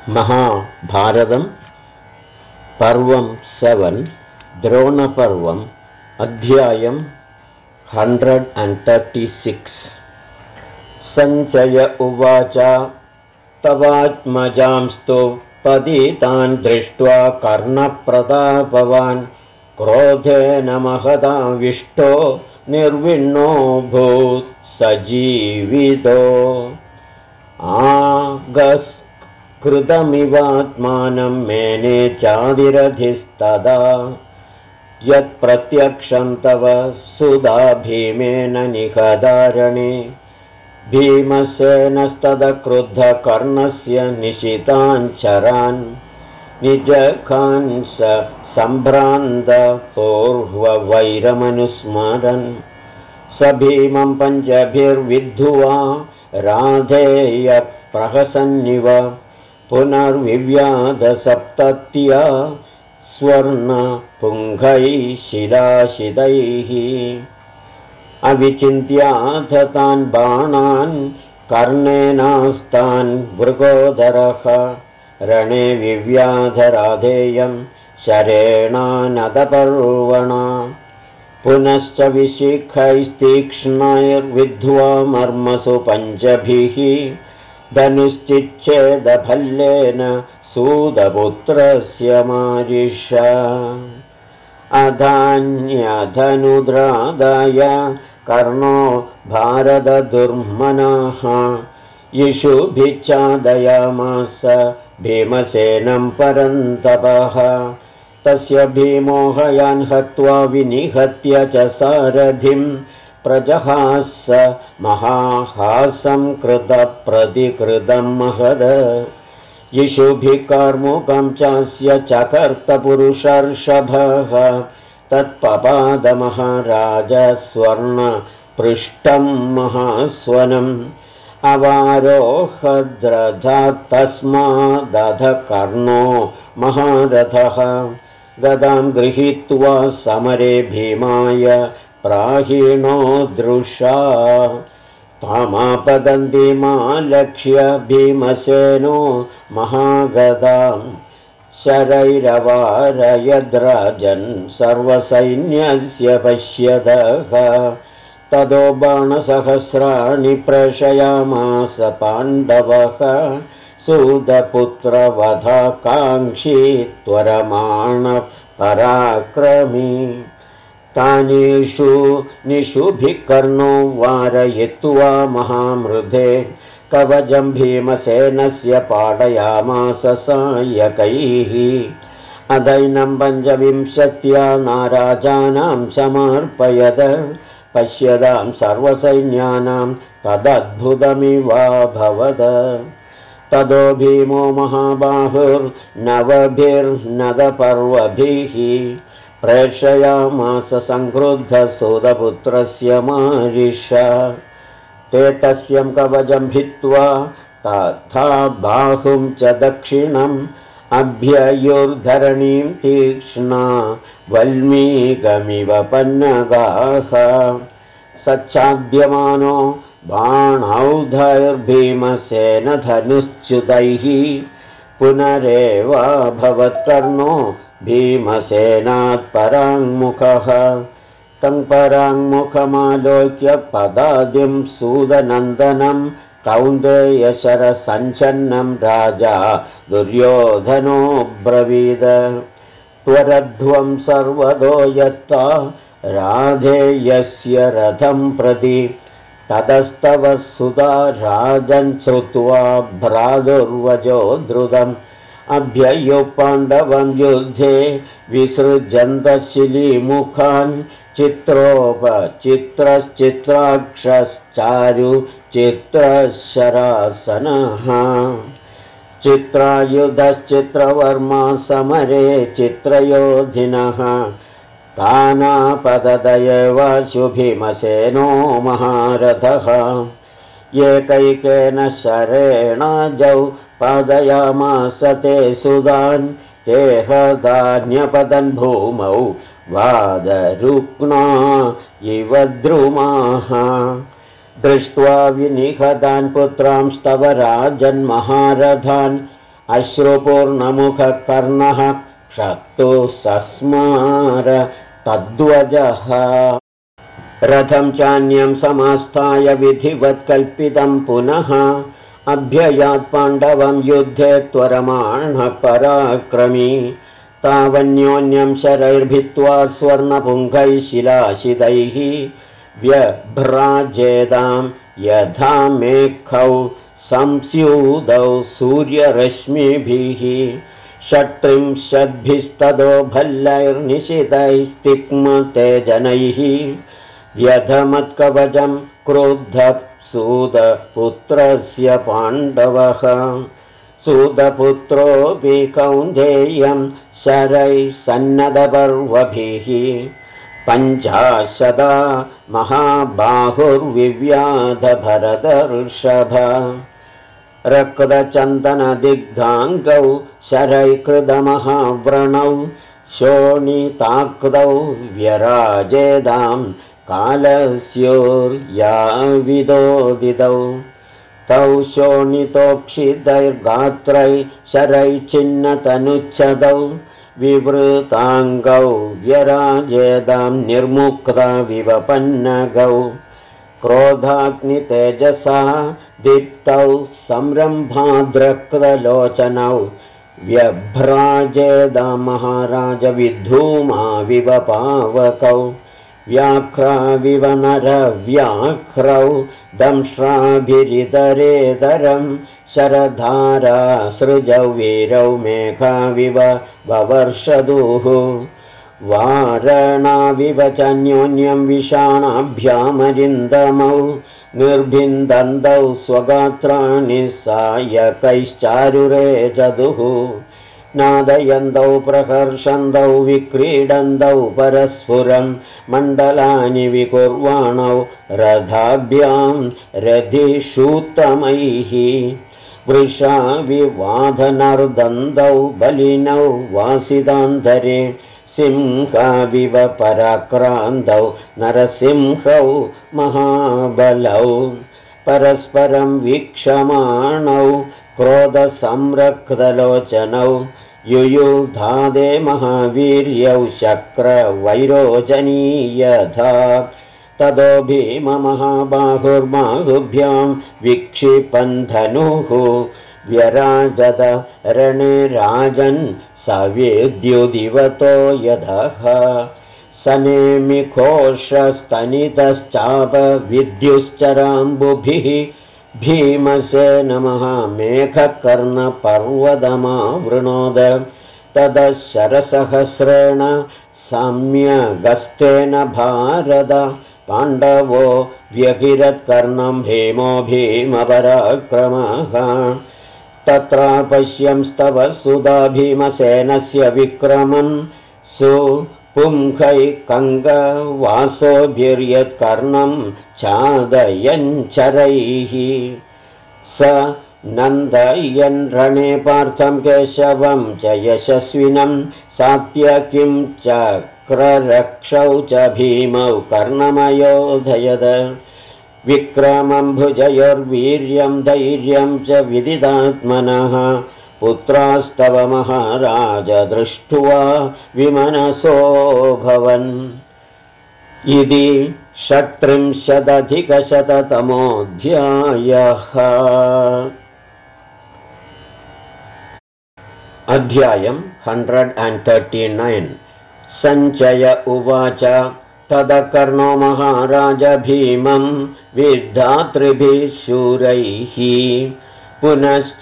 महाभारतम् पर्वं 7 द्रोणपर्वम् अध्यायम् 136 सञ्जय उवाच तवात्मजांस्तु पतितान् दृष्ट्वा कर्णप्रतापवान् क्रोधेन महदाविष्टो निर्विण्णो भूत् सजीवितो कृतमिवात्मानं मेने चादिरधिस्तदा यत्प्रत्यक्षं तव सुधा भीमेन निहदारणे भीमसेनस्तदक्रुद्धकर्णस्य निशितान् चरान् निजखान् स सम्भ्रान्त पूर्ववैरमनुस्मरन् स भीमं पञ्चभिर्विद्धुवा राधेय प्रहसन्निव पुनर्विव्याधसप्तत्या स्वर्णपुङ्गैः शिलाशिदैः अविचिन्त्याथ तान् बाणान् कर्णेनास्तान् मृगोदरः रणे विव्याधराधेयं शरेणानदपर्वणा पुनश्च विशिखैस्तीक्ष्णैर्विद्ध्वा मर्मसु पञ्चभिः धनुश्चिच्छेदभल्लेन सूतपुत्रस्य मारिषा अधान्यधनुद्रादाय कर्णो भारतदुर्मनः इषुभिच्छादयामास भीमसेनं परन्तपः तस्य भीमोहयान् हत्वा विनिहत्य च सारथिं प्रजहास महाहासं कृतप्रतिकृतं महद इषुभिः चास्य चकर्तपुरुषर्षभः तत्पपादमहाराज स्वर्णपृष्ठं महास्वनम् अवारोहद्रधात् तस्मादध कर्णो महारथः गदां गृहीत्वा समरे भीमाय प्राहिणो दृशा तामापदन्तीमालक्ष्य भीमसेनो महागदां शरैरवारयद्राजन् सर्वसैन्यस्य पश्यतः ततो बाणसहस्राणि प्रेषयामास पाण्डवः सूतपुत्रवधाकाङ्क्षी त्वरमाणः पराक्रमी तानीषु निषुभिः कर्णो वारयित्वा महामृधे कवचं भीमसेनस्य पाठयामास सायकैः अदैनं पञ्चविंशत्या नाराजानां समर्पयद पश्यतां सर्वसैन्यानां तदद्भुतमिवाभवद ततो भीमो महाबाहुर्नवभिर्नदपर्वभिः प्रेषयामास संक्रुद्धसूतपुत्रस्य मारिषा ते तस्यं कवचं भित्त्वा तथा बाहुं च दक्षिणम् अभ्ययुर्धरणीं तीक्ष्णा वल्मीकमिव पन्नगाः सच्छाद्यमानो बाणौधैर्भीमसेन धनुश्च्युतैः पुनरेवाभवत्कर्णो भीमसेनात् पराङ्मुखः तं पराङ्मुखमालोक्य पदादिं सूदनन्दनं कौन्तेयशरसञ्चन्नं राजा दुर्योधनो ब्रवीद त्वरध्वं सर्वतो यत्ता राधेयस्य रथं प्रति ततस्तव सुता राजन् श्रुत्वा भ्रातुर्वचो द्रुतम् अभ्ययो पाण्डवं युद्धे विसृजन्तशिलीमुखान् चित्रोपचित्रश्चित्राक्षश्चारु चित्रशरासनः चित्रायुधश्चित्रवर्मा समरे चित्रयोधिनः तानापतदयेव भीमसेनो महारथः एकैकेन शरेणाजौ पादयामास ते सुदान् ते हदान्यपतन् भूमौ वादरुक्णा इव द्रुमाः दृष्ट्वा विनिहतान् पुत्रांस्तव राजन्महारथान् अश्रुपूर्णमुखकर्णः क्षक्तुः सस्मार तद्वजः रथं चान्यं समास्थाय विधिवत्कल्पितं पुनः अभ्ययात् पाण्डवं युद्धे त्वरमाणः पराक्रमी तावन्योन्यं शरैर्भित्त्वा स्वर्णपुङ्गैः शिलाशिदैः व्यभ्राजेदां यथा मेखौ संस्यूदौ सूर्यरश्मिभिः षट्त्रिंशद्भिस्ततो भल्लैर्निशितैस्तिक्मतेजनैः व्यधमत्कवचं क्रुद्धः सूतपुत्रस्य पाण्डवः सूतपुत्रोऽपि कौन्तेयं शरैः सन्नदपर्वभिः पञ्चाशदा महाबाहुर्विव्याधभरतर्षभ रक्तचन्दनदिग्धाङ्गौ शरैकृतमहाव्रणौ शोणिताक्तौ व्यराजेदां कालस्योर्याविदोदितौ तौ शोणितोक्षितैर्गात्रैः शरैश्चिन्नतनुच्छदौ विवृताङ्गौ व्यराजेदां निर्मुक्ताविव पन्नगौ क्रोधाग्नितेजसा दीप्तौ संरम्भाद्रक्तलोचनौ व्यभ्राजेदां महाराजविद्धूमाविव पावकौ व्याघ्राविव नरव्याघ्रौ दंष्ट्राभिरितरेतरं शरधारा सृजौ वीरौ मेघाविव ववर्षदुः वारणाविव चान्योन्यं विषाणाभ्यामरिन्दमौ निर्भिन्दन्तौ स्वगात्राणि सायकैश्चारुरेजदुः नादयन्तौ प्रहर्षन्तौ विक्रीडन्तौ परस्फुरं मण्डलानि विकुर्वाणौ रथाभ्यां रथिषूत्तमैः वृषाविवाधनर्दन्तौ बलिनौ वासितान्तरे सिंहाविव पराक्रान्तौ नरसिंहौ महाबलौ परस्परं वीक्षमाणौ क्रोधसंरक्तलोचनौ युयुधादे महावीर्यौ शक्रवैरोचनीयथा ततो भीममहाबाहुर्बाहुभ्यां विक्षिपन्धनुः व्यराजत रणे राजन् सवेद्युदिवतो यदः सनेमिघोषस्तनितश्चापविद्युश्चराम्बुभिः भीमसेनमः मेघकर्णपर्वतमावृणोद ततः शरसहस्रेण सम्यगस्तेन भारत पाण्डवो व्यभिरत्कर्णं भीमो भीमपराक्रमः तत्र पश्यंस्तव सुधा भीमसेनस्य विक्रमं सुपुङ्खैः कङ्गवासोभिर्यत्कर्णं छादयञ्चरैः स नन्दयन् रणे पार्थं केशवं च यशस्विनं सात्यकिं चक्ररक्षौ च भीमौ कर्णमयोधयद विक्रमं भुजयोर्वीर्यं धैर्यं च विदितात्मनः पुत्रास्तव महाराज दृष्ट्वा विमनसोऽभवन् इति 36-अधिकशततमोऽध्यायः। अध्यायं 139। सञ्जय उवाच तदकर्णो महाराज भीमं विद्धातृभिः शूरैः पुनश्च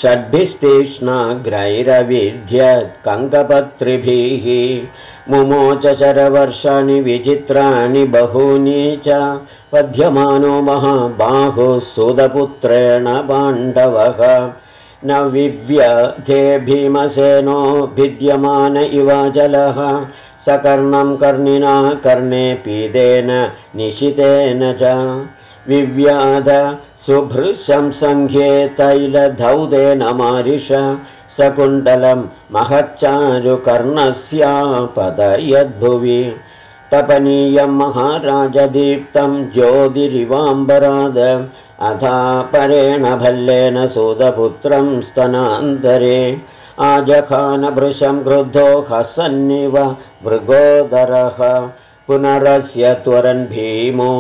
षड्भिस्तीक्ष्णाग्रैरविध्यत् कङ्कपत्रिभिः मुमोच शरवर्षाणि विचित्राणि बहूनि च पद्यमानो महाबाहुः सुतपुत्रेण पाण्डवः न विव्यथे भीमसेनो भिद्यमान इवाचलः सकर्णं कर्णिना कर्णे पीदेन निशितेन च विव्याध सुभृशं सङ्ख्ये तैलधौतेन मारिष सकुण्डलं महच्चारुकर्णस्यापतयद्भुवि तपनीयं महाराजदीप्तं ज्योतिरिवाम्बराद अथापरेण भल्लेन सूतपुत्रं स्तनान्तरे आजखानभृशं क्रुद्धो हसन्निव मृगोदरः पुनरस्य त्वरन् भीमो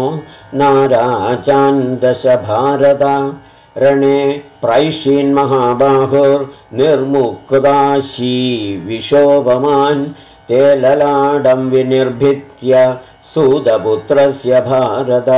नाराचान्दश रणे प्रैषीन्महाबाहुर्निर्मुक्ताशी विशोभमान् ते ललाडं विनिर्भित्य सूतपुत्रस्य भारत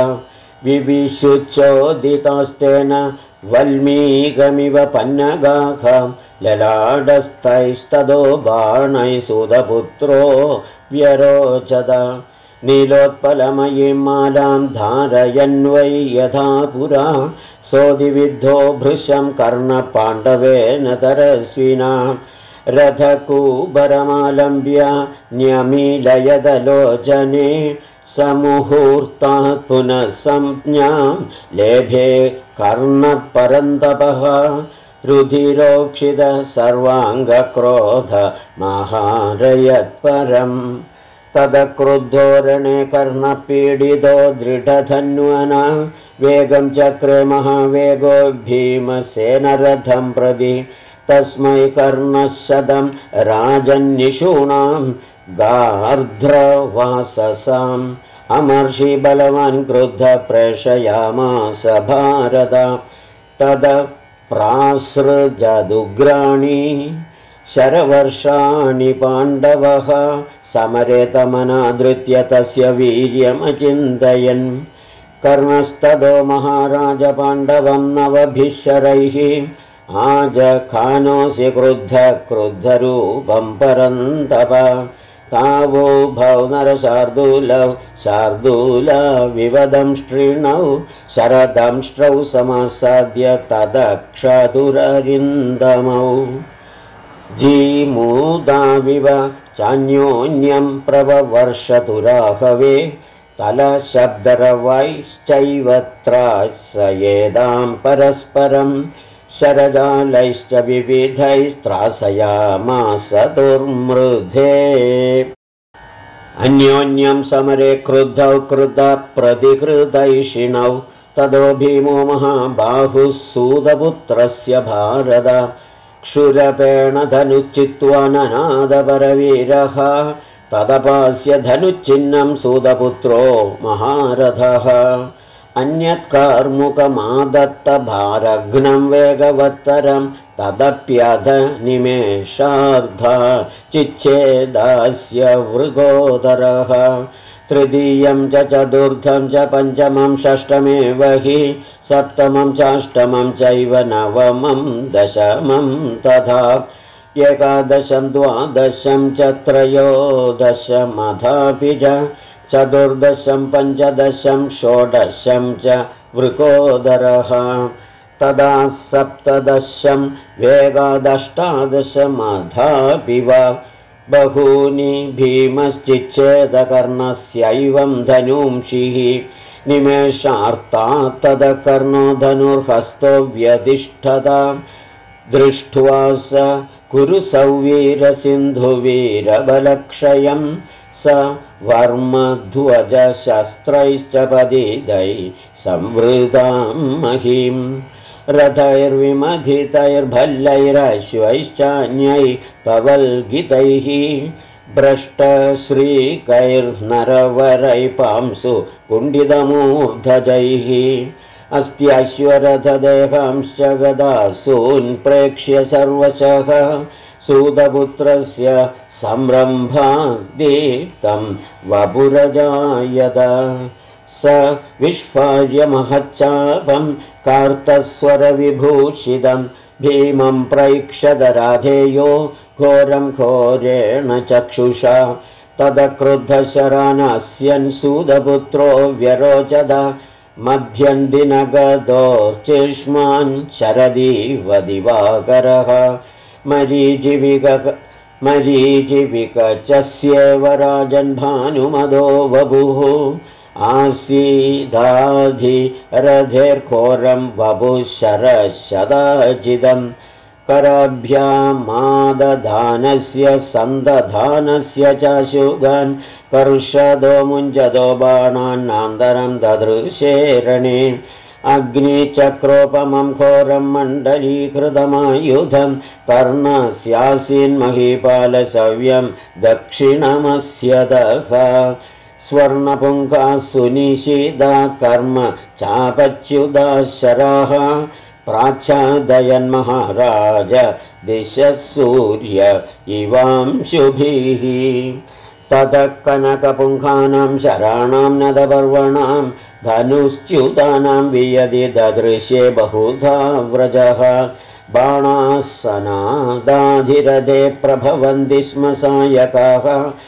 विविशुच्चोदितास्तेन वल्मीकमिव पन्नगाः ललाडस्तैस्तदो बाणैः सूतपुत्रो व्यरोचत नीलोत्पलमयीं मालां धारयन्वै यथा पुरा सोदिविद्धो भृशं कर्णपाण्डवेन तरस्विना रथकूबरमालम्ब्य न्यमीलयदलोचने समुहूर्तात् पुनः संज्ञां लेभे कर्णपरन्तपः रुधिरोक्षित सर्वाङ्गक्रोध महारयत्परम् तदक्रुद्धो रणे कर्णपीडितो दृढधन्वना वेगं चक्रे महावेगो भीमसेनरथं प्रति तस्मै कर्णशतं राजन्निषूणां गार्ध्रवाससाम् अमर्षि बलवान् क्रुद्ध प्रेषयामास भारत तद प्रासृजदुग्राणि शरवर्षाणि पाण्डवः समरे तमनादृत्य तस्य वीर्यमचिन्तयन् कर्णस्तदो महाराज पाण्डवं नवभिशरैः आजखानोऽसि क्रुद्धरूपं परन्तप तावो भौ नरशार्दूलौ शार्दूलविवदं स्त्रीणौ शरदंष्ट्रौ समासाद्य तदक्षतुररिन्दमौ जीमूदाविव चान्योन्यं प्रववर्षतुराहवे तलशब्दरवैश्चैव त्रासयेदां परस्परं शरजालैश्च विविधैस्त्रासयामास दुर्मृधे अन्योन्यं समरे क्रुद्धौ कृतप्रतिकृतैषिणौ तदो भीमो महाबाहुः सूतपुत्रस्य भारत क्षुरपेण धनुच्चित्वा ननादपरवीरः तदपास्य धनुच्चिन्नं सूतपुत्रो महारथः अन्यत्कार्मुकमादत्तभारघ्नं वेगवत्तरं तदप्यध निमेषार्धा चिच्छेदास्य वृगोदरः तृतीयं च चतुर्थं च पञ्चमं षष्ठमेव हि सप्तमं चाष्टमं चैव नवमं दशमं तथा एकादशं द्वादशं च त्रयोदशमथापि च चतुर्दशं पञ्चदशं षोडशं च वृकोदरः तदा सप्तदशं वेगादष्टादशमथापि वा बहूनि भीमश्चिच्छेदकर्णस्यैवं धनूंषिः निमेषार्तात् तदकर्णो धनुर्हस्तो व्यतिष्ठता दृष्ट्वा स कुरुसौवीरसिन्धुवीरबलक्षयं स वर्मध्वजशस्त्रैश्च पतितैः संवृतां महीं रथैर्विमथितैर्भल्लैरश्वैश्चान्यैः पवल्गितैः भ्रष्टश्रीकैर्नरवरैः पांसु कुण्डितमूर्धजैः अस्त्याश्वरथदेहांश्च गदासून् प्रेक्ष्य सर्वशः सूतपुत्रस्य संरम्भादीप्तं वपुरजायत स विस्फार्य महच्चापं कार्तस्वरविभूषितं भीमं प्रैक्षदराधेयो घोरं घोरेण चक्षुषा तदक्रुद्धशरानस्यन् सूतपुत्रो व्यरोचद मध्यन्दिनगदोश्चिष्मान् शरदीव दिवाकरः मरीचिविकचस्येव राजन् भानुमदो वपुः आसीदाधिरथेर्घोरं वपुः शरशदाजिदम् कराभ्यामादधानस्य सन्दधानस्य च शुगान् कर्षदो मुञ्जदो बाणान्नान्तरं ददृशे रणे अग्निचक्रोपमं घोरं मण्डलीकृतमायुधं कर्णस्यासीन्महीपालसव्यं दक्षिणमस्य दः स्वर्णपुङ्खा सुनिशिदा कर्म चापच्युदा शराः प्राच्छादयन्महाराज दिशः सूर्य इवांशुभिः ततः कनकपुङ्खानां शराणां नदपर्वणां धनुश्च्युतानां वियदि ददृश्ये बहुधा व्रजः बाणासनादाधिरथे प्रभवन्ति स्म सायकाः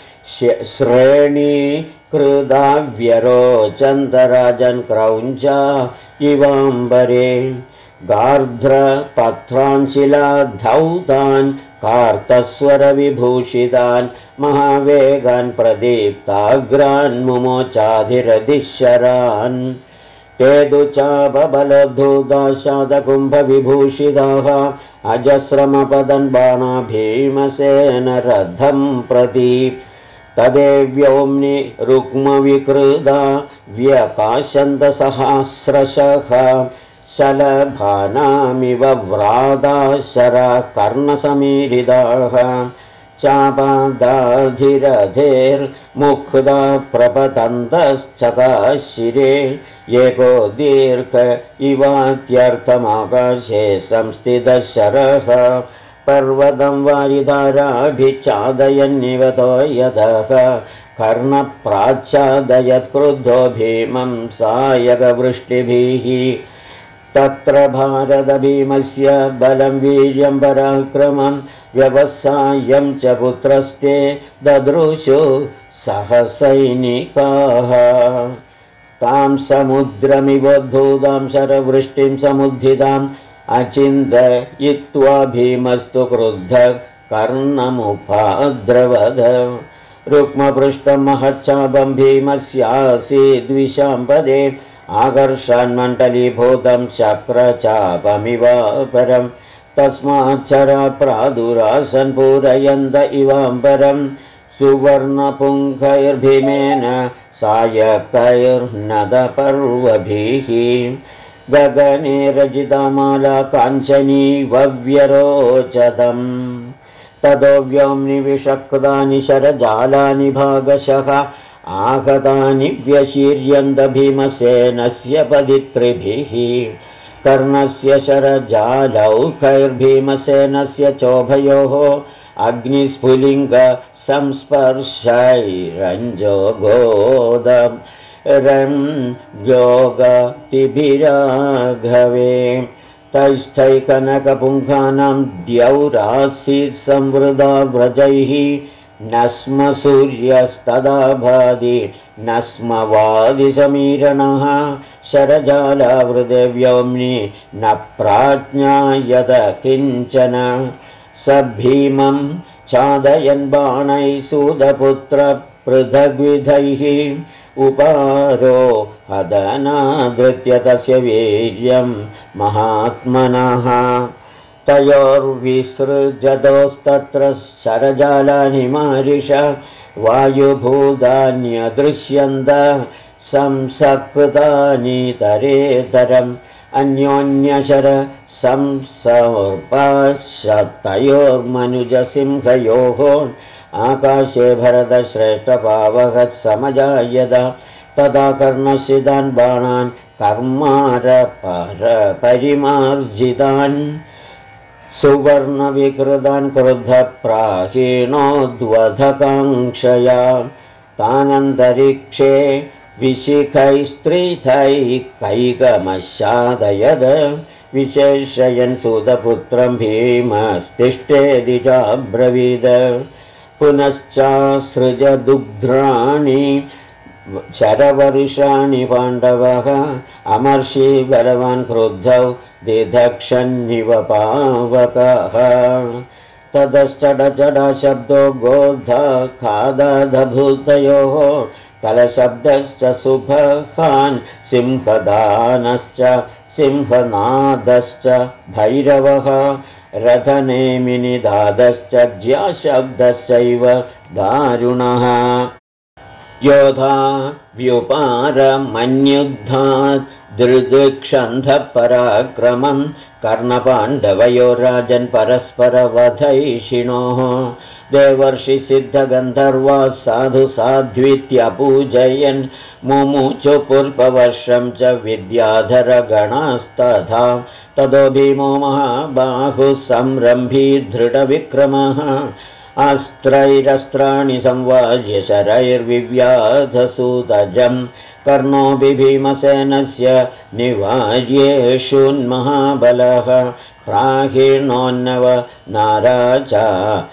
श्रेणीकृदाव्यरोचन्तराजन् क्रौञ्चा इवाम्बरे गार्ध्रपत्रान् शिलाधौतान् कार्तस्वरविभूषितान् महावेगान् प्रदीप्ताग्रान् मुमोचाधिरधिशरान् केदुचापबलधूताशादकुम्भविभूषिताः अजस्रमपदन् बाणा भीमसेन रथं प्रति तदेव्योम्नि रुक्मविकृदा व्यकाशन्तसहस्रशः शलभानामिव व्रादाशरा कर्णसमीरिदाः चापादाधिरधेर्मुक्ता प्रपतन्तश्चकाशिरे एको दीर्घ इवात्यर्थमाकाशे संस्थितशरः पर्वतं वारिधाराभिच्छादयन्निवतो यदः कर्णप्राच्छादयत्क्रुद्धो भीमं सायकवृष्टिभिः तत्र भारतभीमस्य बलं वीर्यं पराक्रमं व्यवसायं च पुत्रस्ते ददृशु सहसैनिकाः तां समुद्रमिवोद्धूतां शरवृष्टिं समुद्धिताम् अचिन्तयित्वा भीमस्तु क्रुद्धः कर्णमुपाद्रवद रुक्मपृष्ठं महच्चापं भीमस्यासीद्विशाम्पदे आकर्षन्मण्डलीभूतं शक्रचापमिवापरं तस्माच्छरा प्रादुरासन् पूरयन्त इवाम्बरं सुवर्णपुङ्खैर्भीमेन सायकैर्नदपर्वभिः गगने रचितामाला काञ्चनी वव्यरोचतम् ततो व्योम्नि विषक्तानि शरजालानि भागशः आहतानि व्यशीर्यन्त भीमसेनस्य पदित्रिभिः कर्णस्य शरजालौकैर्भीमसेनस्य चोभयोः अग्निस्फुलिङ्ग संस्पर्शैरञ्जोगोदम् रञ्जोगतिभिराघवे तैस्थैकनकपुङ्खानां द्यौरासीत् संवृदा व्रजैः न स्म सूर्यस्तदा भाति न स्म वादिसमीरणः शरजालावृते व्योम्नि न प्राज्ञायत किञ्चन स भीमं चादयन् बाणैः सूतपुत्र पृथग्विधैः उपारो हदनादृत्य तस्य वीर्यं महात्मनः तयोर्विसृजतोस्तत्र शरजालानि मारिष वायुभूतान्यदृश्यन्त संसकृतानितरेतरम् अन्योन्यशर संसर्पशतयोर्मनुजसिंहयोः आकाशे भरतश्रेष्ठपावहत् समजायत तदा कर्णशितान् बाणान् कर्मारपरिमार्जितान् सुवर्णविकृतान् क्रुद्धप्राचीनोद्वधकाङ्क्षया तानन्तरिक्षे विशिखैस्त्रिथैः कैकमशादयद विशेषयन् सुतपुत्रं भीमस्तिष्ठेदि चाब्रवीद पुनश्चासृजदुग्ध्राणि शरवर्षाणि पाण्डवः अमर्षि बलवान् क्रुद्धौ दिधक्षन्निव पावकः ततश्चडचडा शब्दो गोर्धखादधभूतयोः कलशब्दश्च सुभहान् सिंहदानश्च सिंहनादश्च भैरवः रथनेमिनिदादश्च ज्याशब्दश्चैव दारुणः योधा व्युपारमन्युद्धात् दृदृक्षन्धपराक्रमं कर्णपाण्डवयो राजन् परस्परवधैषिणोः देवर्षिसिद्धगन्धर्वा साधु साध्वीत्यपूजयन् मुमुचुपुल्पवर्षं च विद्याधरगणास्तथा ततो भीमो महाबाहुः संरम्भी दृढविक्रमः अस्त्रैरस्त्राणि संवाज्य शरैर्विव्याधसूतजम् कर्णोऽपि भीमसेनस्य निवाज्येषुन्महाबलः प्राहीर्णोन्नव नाराजा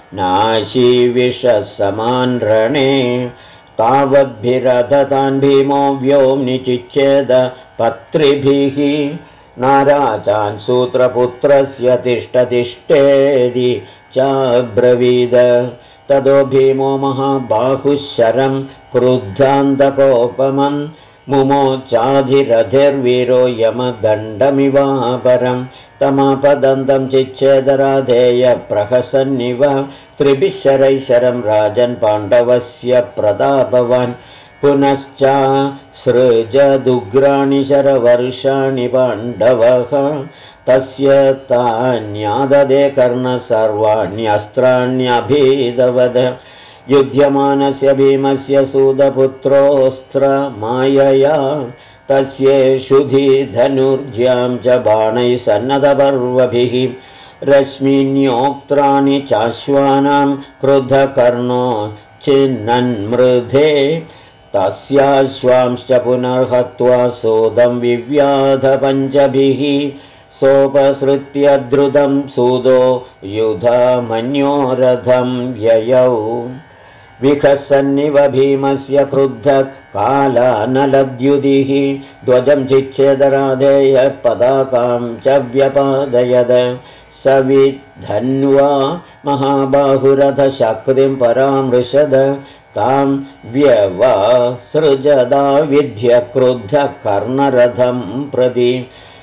नाशीविषसमान् रणे तावद्भिरधतान् भीमो व्योम्नि चिच्छेद पत्रिभिः नाराजान् सूत्रपुत्रस्य तिष्ठतिष्ठेदि चाब्रवीद ततो भीमो महाबाहुशरं क्रुद्धान्तकोपमम् मुमोचाधिरथिर्वीरो यमदण्डमिवापरं तमापदन्तं चिच्छेदराधेय प्रहसन्निव त्रिभिः शरैशरं राजन् पाण्डवस्य प्रतापवान् पुनश्च सृजदुग्राणि शरवर्षाणि पाण्डवः तस्य तान्याददे कर्ण सर्वाण्यस्त्राण्यभीदवद युध्यमानस्य भीमस्य सूतपुत्रोऽस्त्रमायया तस्येषुधि धनुर्ज्यां च बाणैः सन्नतपर्वभिः रश्मीन्योक्त्राणि चाश्वानां क्रुद्धकर्णो छिन्नन्मृधे तस्याश्वांश्च पुनर्हत्वा सूदं विव्याधपञ्चभिः सोपसृत्य द्रुतं सूदो युधामन्योरथं ययौ विखसन्निव भीमस्य क्रुद्धकालानलद्युदिः ध्वजं चिच्छेदराधेय पताकां च व्यपादयद स विधन्वा महाबाहुरथशक्तिं परामृशद तां व्यवसृजदा विद्य क्रुद्धकर्णरथं प्रति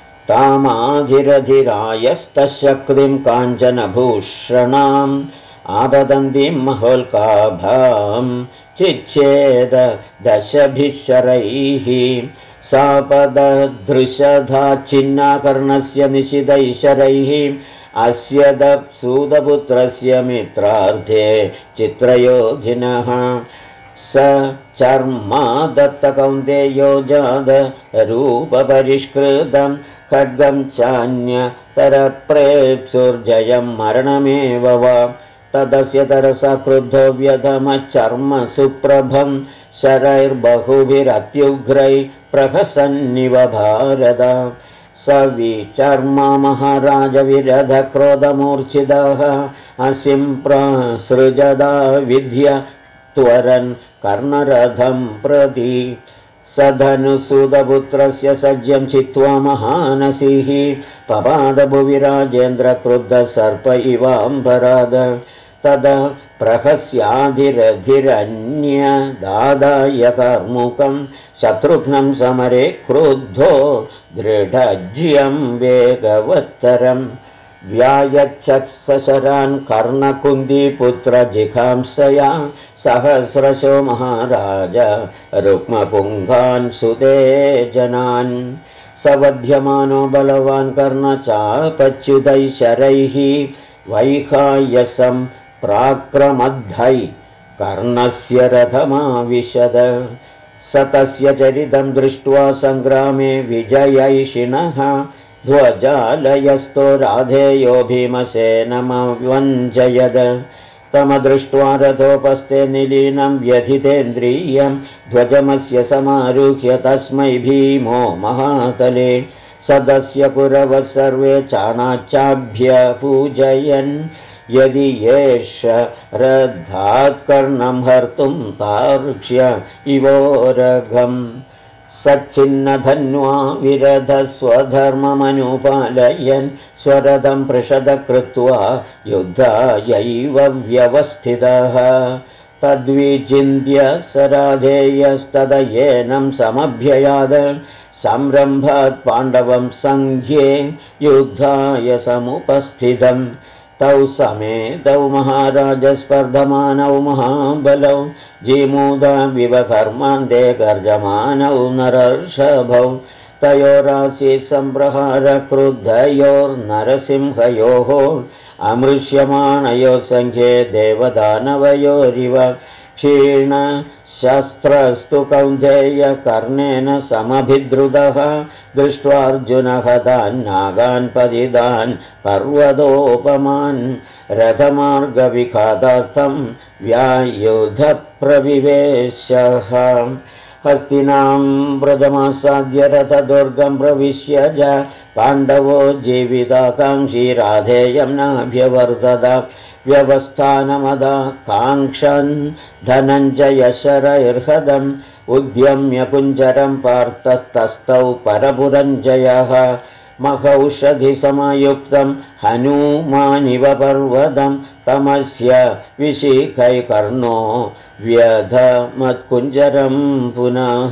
तामाधिरधिरायस्तशक्तिं काञ्चनभूषणाम् आपतन्तीं महोल्काभां चिच्छेद दशभिः शरैः सापददृशधा छिन्नाकर्णस्य निशितैः शरैः अस्य सूतपुत्रस्य मित्रार्थे चित्रयोधिनः स चर्मा दत्तकौन्तेयो जाद रूपपरिष्कृतं खड्गं चान्यतरप्रेप्सुर्जयं मरणमेव वा तदस्य तरसा क्रुद्धो व्यधमचर्म सुप्रभं शरैर्बहुभिरत्युग्रै प्रहसन्निव भारत स विचर्मा महाराजविरधक्रोधमूर्च्छितः असिं प्रसृजदा विद्य त्वरन् कर्णरथं प्रति स धनुसूतपुत्रस्य सज्यं छित्त्वा महानसिः पपादभुवि राजेन्द्रक्रुद्धसर्प इवाम्बराद तदा प्रहस्याधिरधिरन्यदादाय कर्मुकं शत्रुघ्नं समरे क्रुद्धो दृढज्यं वेगवत्तरं व्यायच्छत्सशरान् कर्णकुन्तीपुत्रजिघांसया सहस्रशो महाराज रुक्मपुङ्गान् सुते जनान् सवध्यमानो बलवान् कर्णचापच्युतैः शरैः वैखायसं प्राक्रमद्धै कर्णस्य रथमाविशद स तस्य चरितं दृष्ट्वा सङ्ग्रामे विजयैषिणः ध्वजालयस्थो राधेयो भीमसेनमवञ्जयद तमदृष्ट्वा रथोपस्थे निलीनं व्यथितेन्द्रियं ध्वजमस्य समारुह्य तस्मै भीमो महातले सदस्य पुरवः सर्वे चाणाचाभ्यपूजयन् यदि एष रथात् कर्णं हर्तुं तार्क्ष्य इवोरगम् सच्छिन्नधन्वा विरधस्वधर्ममनुपालयन् स्वरथं पृषदकृत्वा युद्धायैव व्यवस्थितः तद्विचिन्त्य स राधेयस्तदयेनं समभ्ययाद संरम्भात् पाण्डवं सङ्घ्ये युद्धाय समुपस्थितम् तौ समेतौ महाराजस्पर्धमानौ महाबलौ जीमूधाविव कर्मान्ते गर्जमानौ नरर्षभौ तयोरासीत् सम्प्रहारक्रुद्धयोर्नरसिंहयोः अमृष्यमाणयोः सङ्ख्ये देवदानवयोरिव क्षीणशस्त्रस्तु कौन्तेय कर्णेन समभिद्रुतः दृष्ट्वार्जुनः तान् नागान् पतितान् पर्वतोपमान् रथमार्गविघातार्थं व्यायुधप्रविवेशः हस्तिनां व्रजमासाद्य रथदुर्गं प्रविश्य च पाण्डवो जीविताकाङ्क्षी राधेयं नाभ्यवर्तत व्यवस्थानमदा काङ्क्षन् धनञ्जयशरैर्हदम् उद्यम्य कुञ्जरं पार्थस्तस्थौ परपुरञ्जयः महौषधिसमयुक्तं हनूमानिव पर्वतं तमस्य विशिखैकर्णो व्यधमत्कुञ्जरं पुनः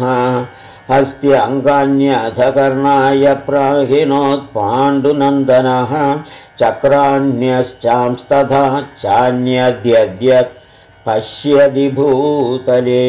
हस्त्यङ्गान्यधकर्णाय प्राहिणोत्पाण्डुनन्दनः चक्राण्यश्चांस्तथा चान्यद्यद्यत् पश्यति भूतले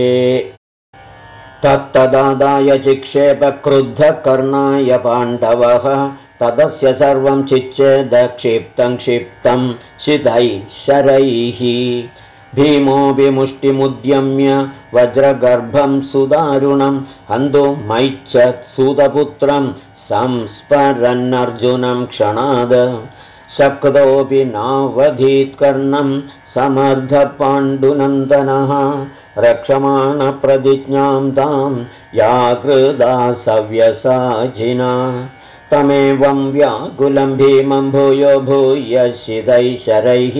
तत्तदादाय चिक्षेपक्रुद्धकर्णाय पाण्डवः तदस्य सर्वं चिच्छेद क्षिप्तं शितैः शरैः भीमोऽपि मुष्टिमुद्यम्य वज्रगर्भं सुदारुणं हन्तुमैच्छत् सूतपुत्रं संस्मरन्नर्जुनं क्षणाद शक्तोऽपि नावधीत्कर्णं समर्थपाण्डुनन्दनः रक्षमाणप्रतिज्ञां तां याकृदा सव्यसाचिना तमेवं व्याकुलं भीमं भूयो भूय शितैः शरैः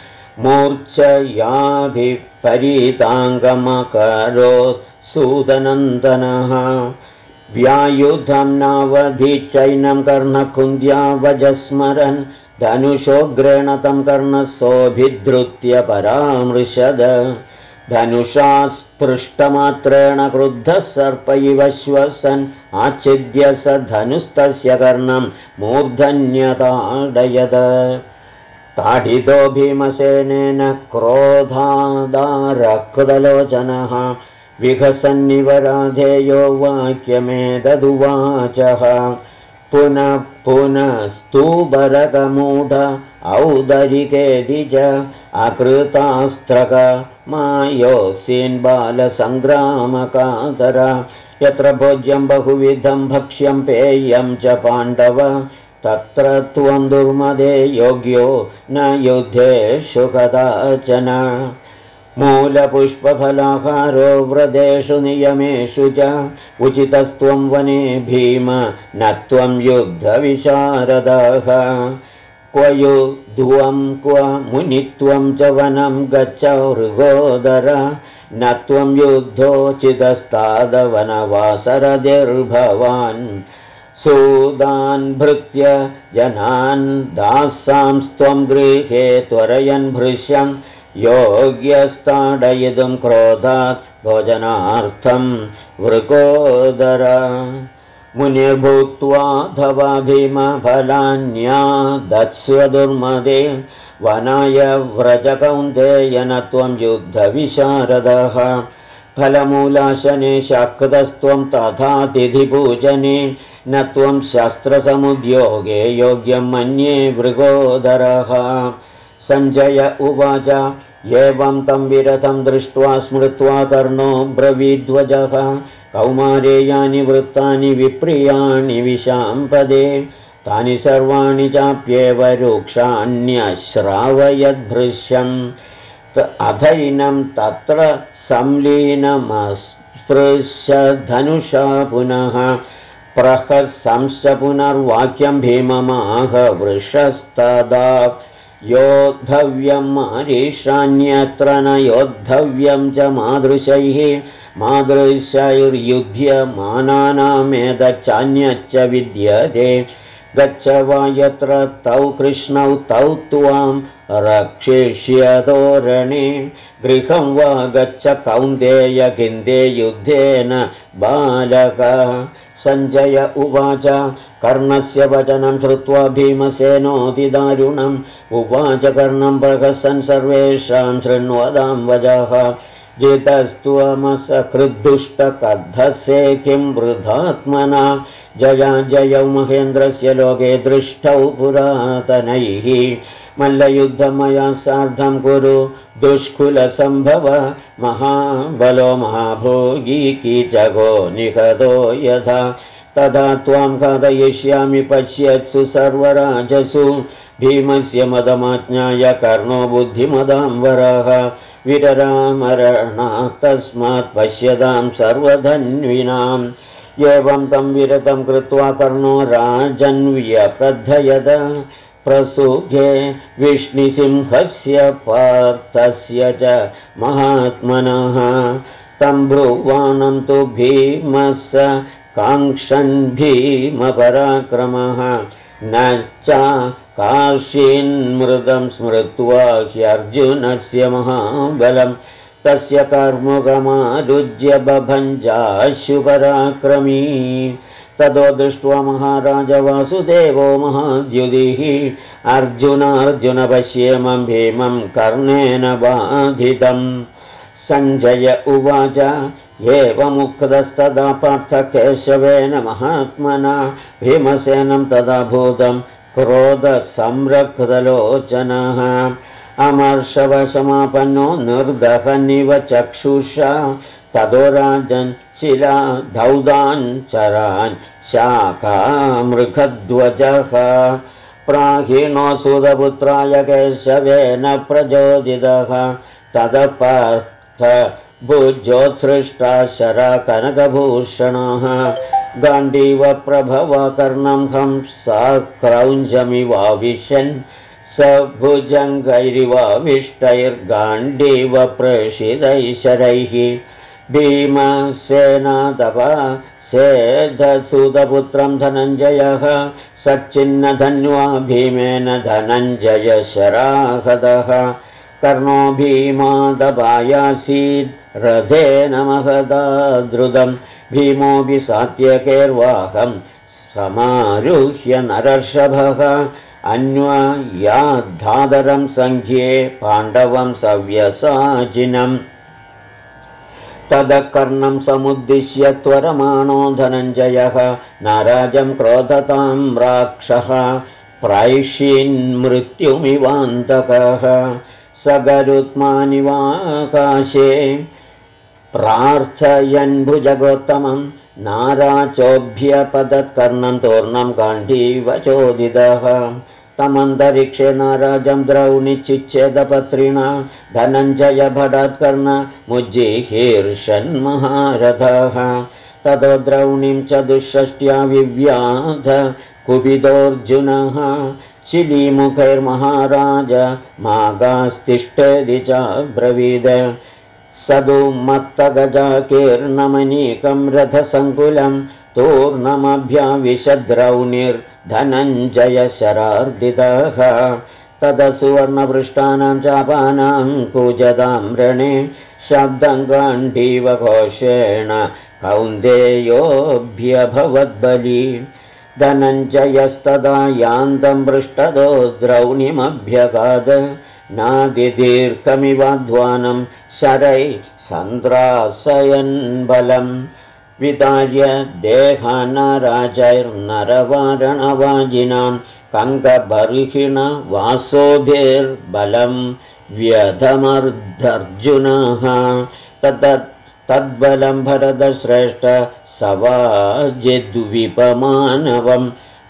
मूर्च्छयाभिपरीताङ्गमकरोत् सूतनन्दनः व्यायुधं नावधीच्चैनं कर्णकुन्द्या वजस्मरन् धनुषोग्रेण तं कर्णसोऽभिधृत्य परामृशद धनुषा स्पृष्टमात्रेण क्रुद्धः सर्प इव श्वसन् आच्छिद्य स धनुस्तस्य कर्णं मूर्धन्यताडयद ताडितो भीमसेनेन क्रोधादारक्तलोचनः विघसन्निव राधेयो वाक्यमेतदुवाचः पुनः पुनस्तूबरकमूढ औदरिकेति च अकृतास्त्रक मायोऽसीन् बालसङ्ग्रामकातर यत्र भोज्यं बहुविधं भक्ष्यं पेयं च पाण्डव तत्र त्वं दुर्मदे योग्यो न युद्धेषु कदाचन मूलपुष्पफलाहारो व्रतेषु नियमेषु च उचितस्त्वं वने भीम न त्वं युद्धविशारदः क्व युध्वं क्व मुनित्वं च वनं गच्छ मृगोदर न त्वं युद्धोचितस्तादवनवासरदिर्भवान् सूदान् भृत्य जनान् दासांस्त्वं गृहे त्वरयन् भृश्यं योग्यस्ताडयितुं क्रोधात् भोजनार्थं वृकोदर मुनिर्भूत्वाथवा भीमफलान्यादत्स्वदुर्मदे वनाय व्रजकौन्तेय न त्वं युद्धविशारदः फलमूलाशने शाक्तस्त्वं तथा तिथिपूजने न त्वं शस्त्रसमुद्योगे योग्यं मन्ये वृकोदरः सञ्जय उवाच एवं तं विरथं दृष्ट्वा स्मृत्वा कर्णो ब्रवीद्वजः कौमारे यानि वृत्तानि विप्रियाणि विशाम्पदे तानि सर्वाणि चाप्येव रूक्षाण्यश्रावयद्दृश्यम् अथैनं तत्र संलीनमस्पृश्य धनुषा पुनः प्रहसंश्च पुनर्वाक्यं भीममाह वृषस्तदा योद्धव्यं मारीषान्यत्र न योद्धव्यं च मादृशैः मादृशैर्युध्यमानानामेतच्चान्यच्च विद्यते गच्छ वा यत्र तौ कृष्णौ तौ त्वां रक्षिष्यतोरणे गृहं वा गच्छ कौन्तेय किन्ते युद्धेन बालक सञ्जय उवाच कर्णस्य वचनं श्रुत्वा भीमसेनोऽतिदारुणम् उवाच कर्णं प्रहसन् सर्वेषां शृण्वतां वचः जितस्त्वमसकृद्दुष्टकद्धसे किं वृधात्मना जया जयौ महेन्द्रस्य लोके दृष्टौ पुरातनैः मल्लयुद्धं मया सार्धं कुरु दुष्कुलसम्भव महाबलो महाभोगी कीचको निहतो यथा तदा त्वां खादयिष्यामि पश्यत्सु सर्वराजसु भीमस्य मदमाज्ञाय कर्णो बुद्धिमदाम्बरः विररामरणात् तस्मात् पश्यतां सर्वधन्विनाम् एवं तं विरतं कृत्वा कर्णो राजन्व्यप्रद्धयद प्रसुखे विष्णुसिंहस्य पार्थस्य च महात्मनः तं ब्रुवाणं तु भीमस्य काङ्क्षन् भीमपराक्रमः न च काशीन्मृदं स्मृत्वा ह्यर्जुनस्य महाबलं तस्य कर्मुकमारुज्य बभञ्जाशुपराक्रमी ततो दृष्ट्वा महाराज वासुदेवो महाद्युतिः अर्जुन पश्येमं भीमं कर्णेन बाधितम् सञ्जय उवाच एवमुक्तस्तदा पार्थ केशवेन महात्मना भीमसेनं तदा भूतं क्रोधसंरक्तलोचनः अमर्षवसमापन्नो निर्दहनिव चक्षुषा ततो राजन् शिला धौदान् चरान् शाखामृगध्वजः प्राहिणो सुतपुत्राय केशवेन प्रचोदितः ततः पार्थ भुजोत्सृष्टा शरा कनकभूषणः गाण्डीव प्रभवकर्णं हंसाक्रौञ्चमिवाविशन् स भुजङ्गैरिवाविष्टैर्गाण्डीव प्रेषितैः शरैः भीमसेनातपा सेधसुतपुत्रं धनञ्जयः सच्चिन्नधन्वा भीमेन धनञ्जयशराहतः कर्णो भीमादपायासीत् रथेन महदा द्रुतं भीमोऽपि सात्यकेर्वाहं समारुह्य नरर्षभः अन्वयाद्धादरं सङ्ख्ये पाण्डवं सव्यसाचिनम् ततः कर्णं समुद्दिश्य त्वरमाणो धनञ्जयः नाराजं क्रोधतां राक्षः प्रायश्चिन्मृत्युमिवान्तकः स गरुत्मानिवाकाशे प्रार्थयन् भुजगोत्तमं नाराचोभ्यपतत्कर्णं तूर्णं गाण्डीव चोदितः तमन्तरिक्षे नाराजं द्रौणिचिच्छेदपत्रिणा धनञ्जय भटात्कर्ण मुज्जिहीर्षन्महारथः ततो द्रौणीं चतुष्षष्ट्या विव्याध कुपितोऽर्जुनः शिलीमुखैर्महाराज मागास्तिष्ठेति चाब्रवीद सदुमत्तगजाकीर्णमनीकं रथसङ्कुलं तूर्णमभ्याविशद्रौणिर्धनञ्जयशरार्दितः ततः सुवर्णपृष्ठानां चापानां कूजतां रणे शब्दं गाण्डीव घोषेण कौन्तेयोऽभ्यभवद्बली धनञ्जयस्तदा यान्तं पृष्ठतो द्रौणिमभ्यगाद नादिदीर्घमिवाध्वानं शरै सन्द्रासयन् बलम् विदार्य देहनराजैर्नरवारणवाजिनां कङ्कबर्हिण वासोभिर्बलं व्यधमर्धर्जुनः तद्बलं भरतश्रेष्ठ सवाजिद्विपमानवं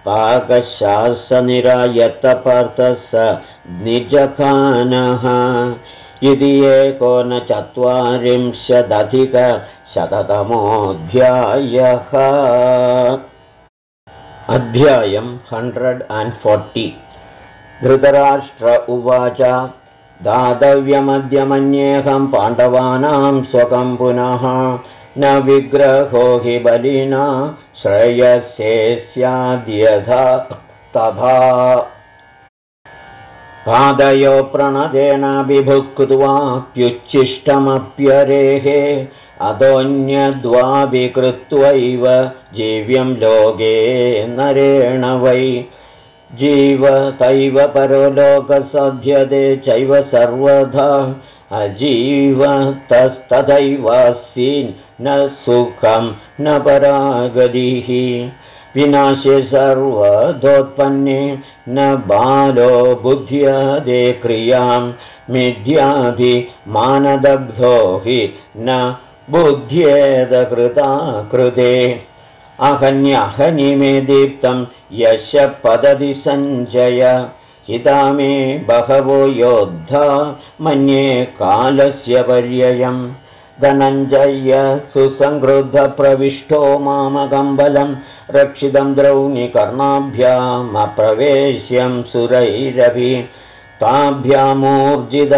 पाकशासनिरायत्तपार्थः स निजखानः इति 140 अध्यायं 140 धृतराष्ट्र उवाच दातव्यमद्यमन्येऽहं पाण्डवानां स्वकं पुनः न विग्रहो हि बलिना श्रेयसे स्याद्यथा तथा पादयो प्रणदेनाभिभुक्त्वाप्युच्छिष्टमप्यरेः अदोऽन्यद्वाभिकृत्वैव जीव्यं लोके नरेण वै जीवतैव परो लोकसाध्यते चैव सर्वथा अजीवतस्तथैवास्ति न सुखं न परागतिः विनाशे सर्वदोत्पन्ने न बालो बुध्यते क्रियां मिथ्याभिमानदग्धो हि न बुध्येद कृता कृते अहन्यहनि मे दीप्तं यश पदति सञ्जय हिता मे बहवो योद्धा मन्ये कालस्य पर्ययम् धनञ्जय सुसंक्रुद्धप्रविष्टो मामकम्बलं रक्षितं द्रौणिकर्णाभ्यामप्रवेश्यं सुरैरपि ताभ्यामूर्जित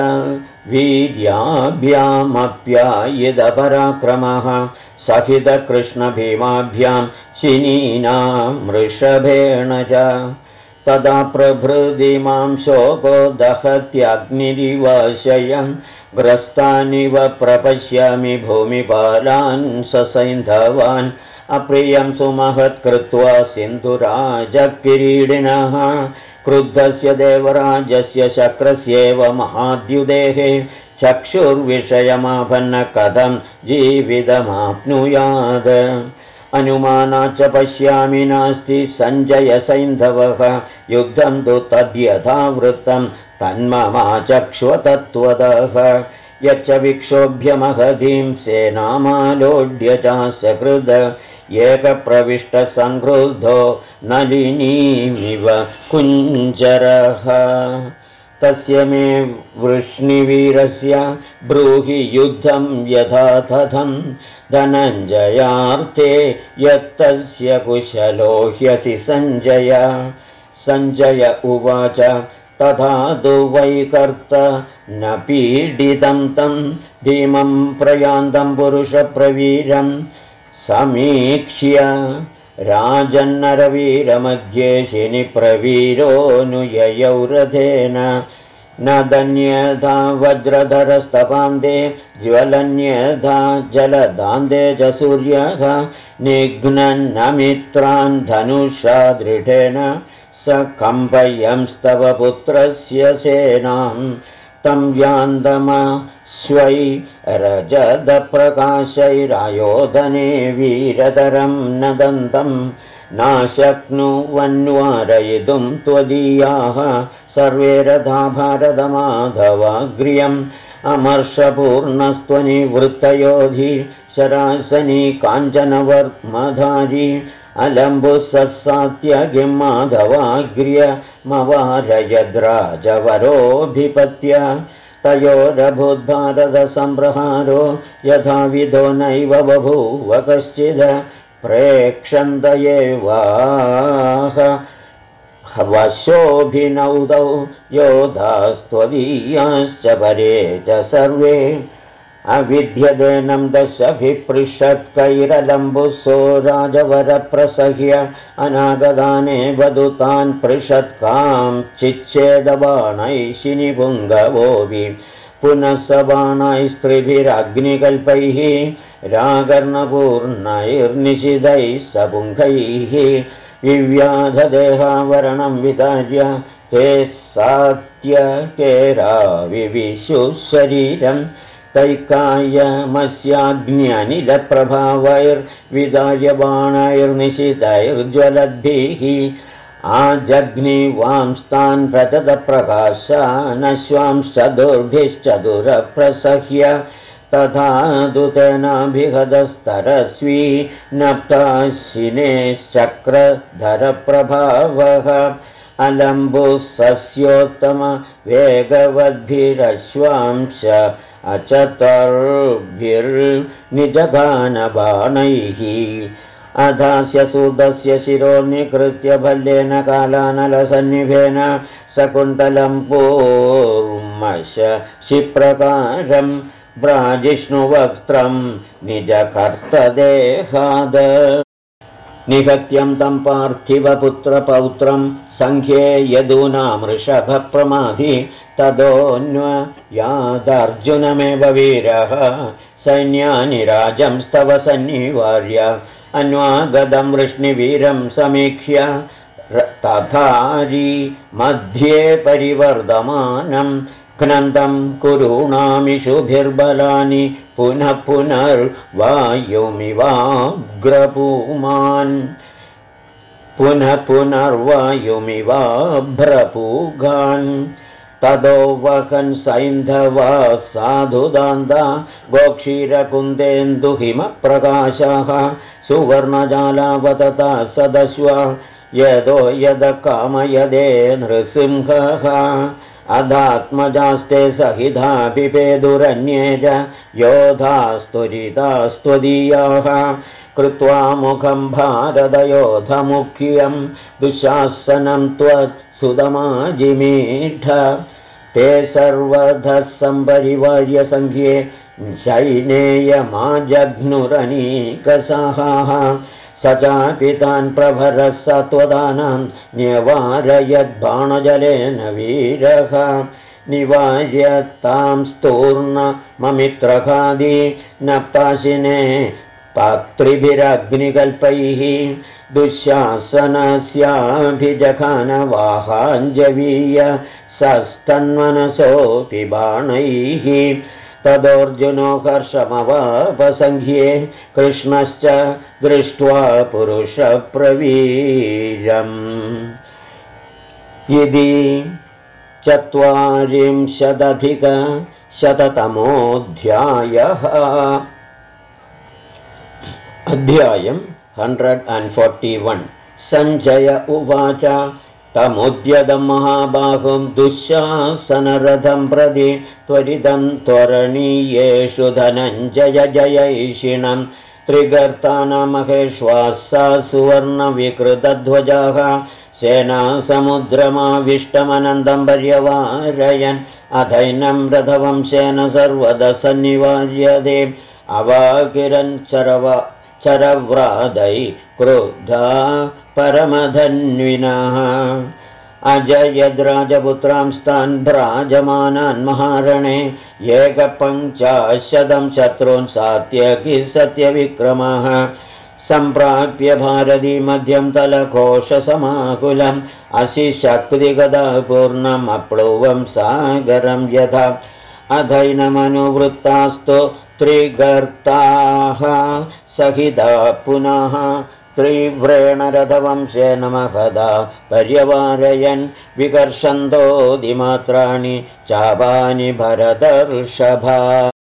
वीर्याभ्यामप्यायितपराक्रमः सहितकृष्णभीमाभ्यां शिनीनां वृषभेण च तदा प्रभृति मां शोको दहत्यग्निरिवाशयं ग्रस्तानिव प्रपश्यामि भूमिपालान् ससैन्धवान् अप्रियं सुमहत्कृत्वा सिन्धुराजकिरीडिनः क्रुद्धस्य देवराजस्य शक्रस्येव महाद्युदेः चक्षुर्विषयमापन्न कथं जीवितमाप्नुयात् अनुमाना च पश्यामि नास्ति सञ्जय सैन्धवः युद्धं तु तद्यथावृत्तं तन्ममाचक्ष्वतत्त्वतः यच्च विक्षोभ्यमहतीं सेनामालोड्य चासकृद एकप्रविष्टसंक्रुद्धो नलिनीमिव कुञ्जरः तस्य मे वृष्णिवीरस्य ब्रूहि युद्धं यथा तथं धनञ्जयार्थे यत्तस्य कुशलो ह्यसि सञ्जय उवाच तथा तु वैकर्त न पीडितं तं भीमं प्रयान्तं पुरुषप्रवीरं समीक्ष्य राजन्नरवीरमध्ये शिनिप्रवीरोऽनुययौ रथेन न दन्यथा वज्रधरस्तपान्दे ज्वलन्यथा जलदान्दे च सूर्यः निघ्नन्नमित्रान् धनुषा दृढेन स कम्पयंस्तव पुत्रस्य सेनां तं यान्दमस्वै रजदप्रकाशैरायोधने वीरतरं नदन्तं नाशक्नुवन्वारयितुं त्वदीयाः सर्वे रथा भारतमाधवाग्र्यम् अमर्षपूर्णस्त्वनिवृत्तयोधि शरासनी काञ्चनवर्मधारी अलम्बुसत्सात्यगिं माधवाग्र्यमवारयद्राजवरोऽधिपत्य तयोरभूद्भारतसम्प्रहारो यथाविधो नैव बभूव कश्चिद् प्रेक्षन्त एवाह वशोऽभिनौदौ योधास्त्वदीयाश्च परे च सर्वे अविद्यदेनं दशभिपृषत्कैरलम्बुसो राजवरप्रसह्य अनागदाने वदुतान् पृषत्कां चिच्छेदबाणैः शिनिपुङ्गवोऽपि पुनः स बाणैस्त्रिभिरग्निकल्पैः रागर्णपूर्णैर्निशितैः सपुङ्खैः विव्याधदेहावरणं वितार्य ते सात्यकेराविविशुः शरीरं तैकायमस्याग्न्यनिलप्रभावैर्विदाय बाणैर्निशितैर्ज्वलद्भिः आजग्निवांस्तान् रजतप्रकाशानश्वांश्चतुर्भिश्चतुरप्रसह्य तथा दूतेनाभिहदस्तरस्वी नप्ताशिनेश्चक्रधरप्रभावः अलम्बुसस्योत्तमवेगवद्भिरश्वांश अचतुर्भिर्निजगानबाणैः अधास्य सूदस्य शिरो निकृत्य भल्लेन कालानलसन्निभेन सकुन्तलं पूर्मश शिप्रकारं व्राजिष्णुवक्त्रं निजकर्तदेहाद निहत्यं तं पार्थिवपुत्रपौत्रं सङ्ख्ये यदूनामृषभप्रमाधि तदोऽन्वयादर्जुनमेव वीरः सैन्यानि राजंस्तव सन्निवार्य अन्वागतं वृष्णिवीरं समीक्ष्य तथारी मध्ये परिवर्धमानं घ्नन्तं कुरूणामिषुभिर्बलानि पुनः पुनर्वायुमिवाग्रपुमान् पुनः पुनर्वायुमिवाभ्रपूगान् ततो वहन् सैन्धवा साधुदान्ता गोक्षीरकुन्देन्दुहिमप्रकाशः सुवर्णजालावतता सदस्वा यदो यद कामयदे नृसिंहः अधात्मजास्ते सहिधा पिपेदुरन्ये च योधास्तुरितास्त्वदीयाः कृत्वा मुखं भारतयोधमुख्यं दुःशासनं त्वत्सुदमाजिमीढ ते सर्वधः सम्परिवार्य सङ्ख्ये शैनेयमाजघ्नुरनीकसहाः स चापि तान् प्रभरः सत्वदानां न्यवारयद्बाणजलेन वीरः निवार्य तां स्तूर्णममित्रखादी नप्ताशिने पात्रिभिरग्निकल्पैः दुःशासनस्याभिजघानवाहाञ्जवीय सस्तन्मनसोऽपि बाणैः तदोऽर्जुनो हर्षमवापसङ्ख्ये कृष्णश्च दृष्ट्वा पुरुषप्रवीरम् इति 40,000 अध्यायम् 141 सञ्जय उवाच तमुद्यतं महाबाहुं दुःशासनरथं प्रति त्वरितं त्वरणीयेषु धनञ्जय जयैषिणं त्रिगर्तानां महेश्वासा सुवर्णविकृतध्वजाः सेनासमुद्रमाविष्टमनन्दं पर्यवारयन् अथैनं रथवंशेन सर्वदा सन्निवार्यते अवाकिरन् चरव्रादै क्रुद्धा परमधन्विनः अजयद्राजपुत्रांस्तान् भ्राजमानान् महारणे एकपञ्चाशतं शत्रून् सात्यकि सत्यविक्रमः सम्प्राप्य भारती मध्यं तलकोशसमाकुलम् अशिशक्तिगदापूर्णम् अप्लुवं सागरं यथा अधैनमनुवृत्तास्तु त्रिगर्ताः सहिता पुनः त्रिव्रेण रथवंशेन महदा पर्यवारयन् विकर्षन्तोदिमात्राणि चापानि भरतर्षभा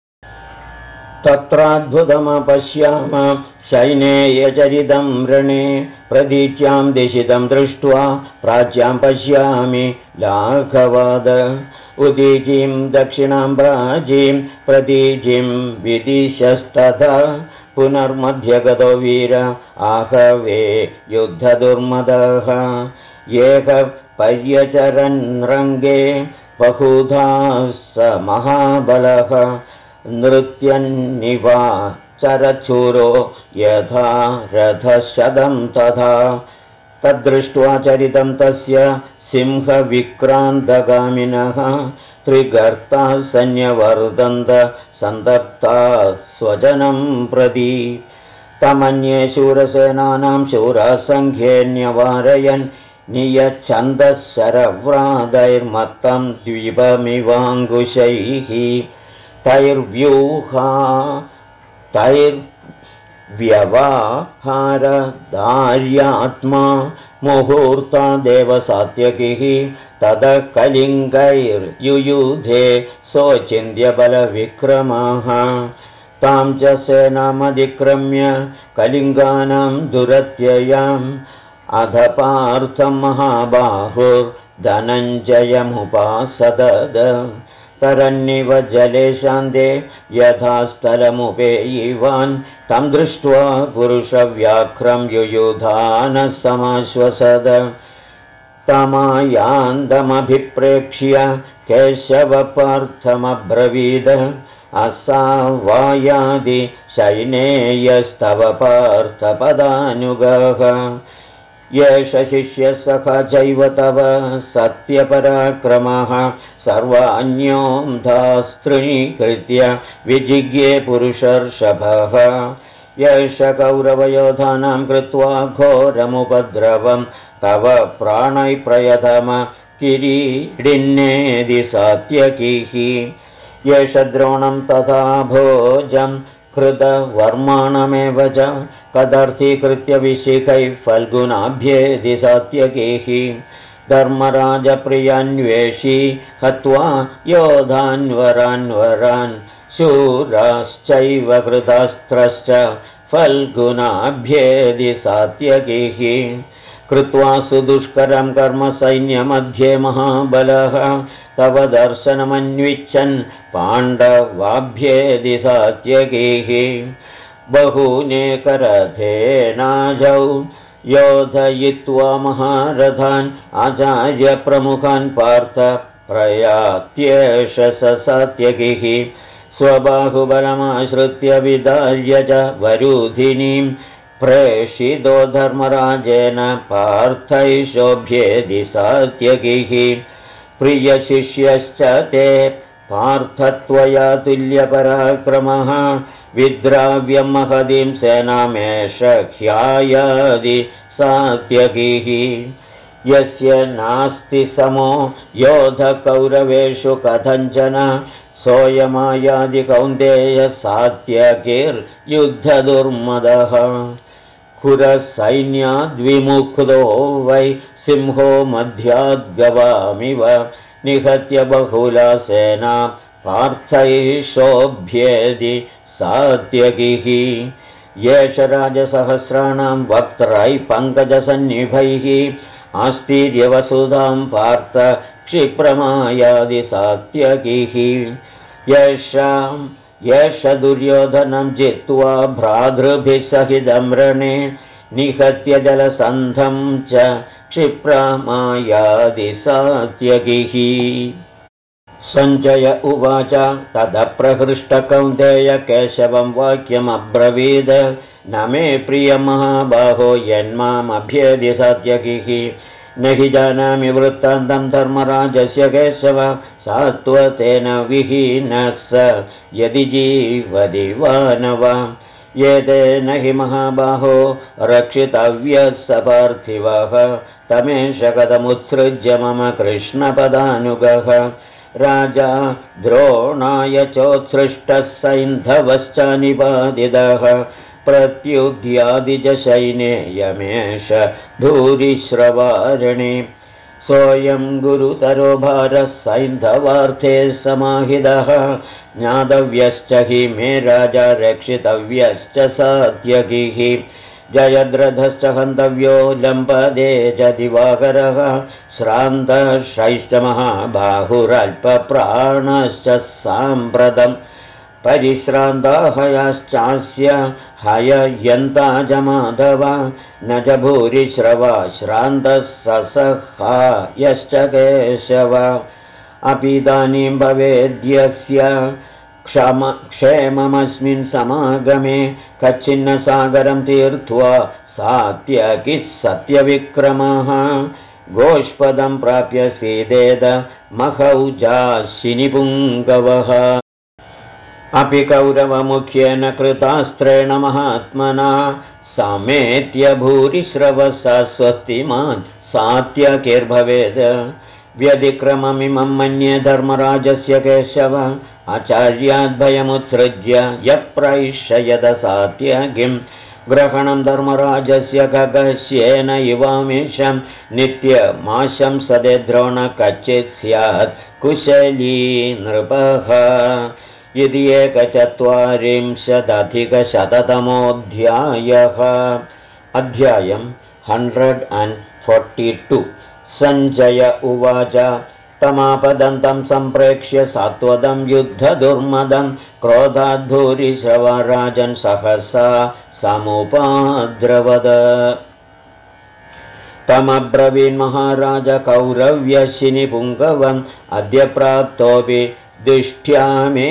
तत्राद्भुतमपश्याम शैनेयचरितं रणे प्रतीच्यां दिशितं दृष्ट्वा प्राच्यां पश्यामि लाघवाद उदीचीं दक्षिणां प्राचीं प्रतीचीं विदिशस्तथा पुनर्मध्यगतो वीर आहवे युद्धदुर्मदः एकः पर्यचरन् रङ्गे बहुधा स महाबलः नृत्यन्निवा चरचूरो यथा रथशतं तथा तद्दृष्ट्वा चरितं तस्य सिंहविक्रान्तगामिनः त्रिगर्ताः सन्यवर्तन्त सन्तप्ता स्वजनं प्रति तमन्ये शूरसेनानां शूरसङ्ख्येन्यवारयन् नियच्छन्दः शरव्रादैर्मत्तं द्वीपमिवाङ्कुशैः तैर्व्यवहारदार्यात्मा मुहूर्ता देवसात्यकिः ततः कलिङ्गैर्युयुधे सोचिन्त्यबलविक्रमाः तां च सेनामधिक्रम्य कलिङ्गानां दुरत्ययाम् अध पार्थं महाबाहुर्धनञ्जयमुपासदद तरन्निव जले शान्ते यथा स्थलमुपेयिवान् तं दृष्ट्वा पुरुषव्याघ्रं युयुधानः समाश्वसद तमायान्दमभिप्रेक्ष्य केशवपार्थमब्रवीद असावायादि शैनेयस्तव पार्थपदानुगः येष शिष्यसखा चैव तव सत्यपराक्रमः सर्वाण्योऽन्धास्तृणीकृत्य विजिज्ञे पुरुषर्षभः येष कौरवयोधानां कृत्वा घोरमुपद्रवं तव प्राणै प्रयतम किरीडिन्नेदि सात्यकिः येष द्रोणं तथा भोजं कृतवर्माणमेव च कदर्थीकृत्य विशिखैः फल्गुनाभ्येदि सात्यकीः धर्मराजप्रियान्वेषी हत्वा योधान्वरान्वरान् शूराश्चैव कृतास्त्रश्च फल्गुनाभ्येदि सात्यकीः कृत्वा सुदुष्करं कर्म सैन्यमध्ये महाबलः तव दर्शनमन्विच्छन् पाण्डवाभ्येदि सात्यकीः बहूनेकरथेनाजौ योधयित्वा महारथान् आचार्यप्रमुखान् पार्थ प्रयात्येष स सात्यकीः स्वबाहुबलमाश्रित्य विदार्य च वरूधिनीं प्रेषितो धर्मराजेन पार्थैशोभ्येदि सात्यकीः प्रियशिष्यश्च ते पार्थत्वया तुल्यपराक्रमः विद्राव्यं महतीं सेनामेष ह्यायादि सात्यकीः यस्य नास्ति समो योधकौरवेषु कथञ्चन सोऽयमायादि कौन्तेय सात्यकीर्युद्धदुर्मदः खुरसैन्याद्विमुक्तो वै सिंहो मध्याद्गवामिव निहत्य बहुला सेना पार्थैशोभ्येदि सात्यकीः येष राजसहस्राणां वक्त्रैः पङ्कजसन्निभैः आस्तीर्यवसुधां पार्थ क्षिप्रमायादि सात्यकीः येष दुर्योधनं जित्वा भ्रातृभिः सहितं रणे निहत्य जलसन्धं च क्षिप्रमायादि सात्यकीः सञ्जय उवाच ततः प्रहृष्टकौन्तेय केशवं वाक्यमब्रवीद न मे प्रियमहाबाहो यन्मामभ्येदि सात्यकीः न हि जानामि वृत्तान्तं धर्मराजस्य केशव सात्वतेन विहीनः स यदि जीवति वा न वा एतेन हि महाबाहो रक्षितव्यः स पार्थिवः तमेष कथमुत्सृज्य मम कृष्णपदानुगः राजा द्रोणाय चोत्सृष्टः सैन्धवश्च निपातितः प्रत्युद्यादिजशैनेयमेष धूरिश्रवारणे सोऽयं गुरुतरो भारः सैन्धवार्थे समाहितः ज्ञातव्यश्च हि मे राजा रक्षितव्यश्च सात्यकीः जयद्रथश्च हन्तव्यो लम्पदे च दिवाकरः श्रान्तशैश्च महाबाहुरल्पप्राणश्च साम्प्रतं परिश्रान्ताहयाश्चास्य हययन्ता च माधव न च भूरिश्रवा श्रान्तः ससहायश्च केशव अपिदानीं भवेद्यस्य क्षेममस्मिन् समागमे कच्छिन्नसागरं तीर्त्वा सात्यकिः सत्यविक्रमः गोष्पदं प्राप्य सीदेद महौजाशिनिपुङ्गवः अपि कौरवमुख्येन कृतास्त्रेण महात्मना समेत्य भूरिश्रवसा स्वस्तिमान् सात्यकीर्भवेत् व्यतिक्रममिमं मन्ये धर्मराजस्य केशव आचार्याद्भयमुत्सृज्य यप्रैषयद सात्यकीं ग्रहणं धर्मराजस्य खगस्येन इवामेषं नित्यमाशं सदे द्रोण कच्चित् स्यात् कुशली नृपः इति 140-अधिकशततमोऽध्यायः अध्यायं 142 सञ्जय उवाच तमापदन्तं सम्प्रेक्ष्य सात्वतं युद्धदुर्मदं क्रोधाद्धूरिश्रवराजन् सहसा समुपाद्रवद तमब्रवीन्महाराज कौरव्यशिनिपुङ्गवम् अद्य प्राप्तोऽपि दिष्ठ्या मे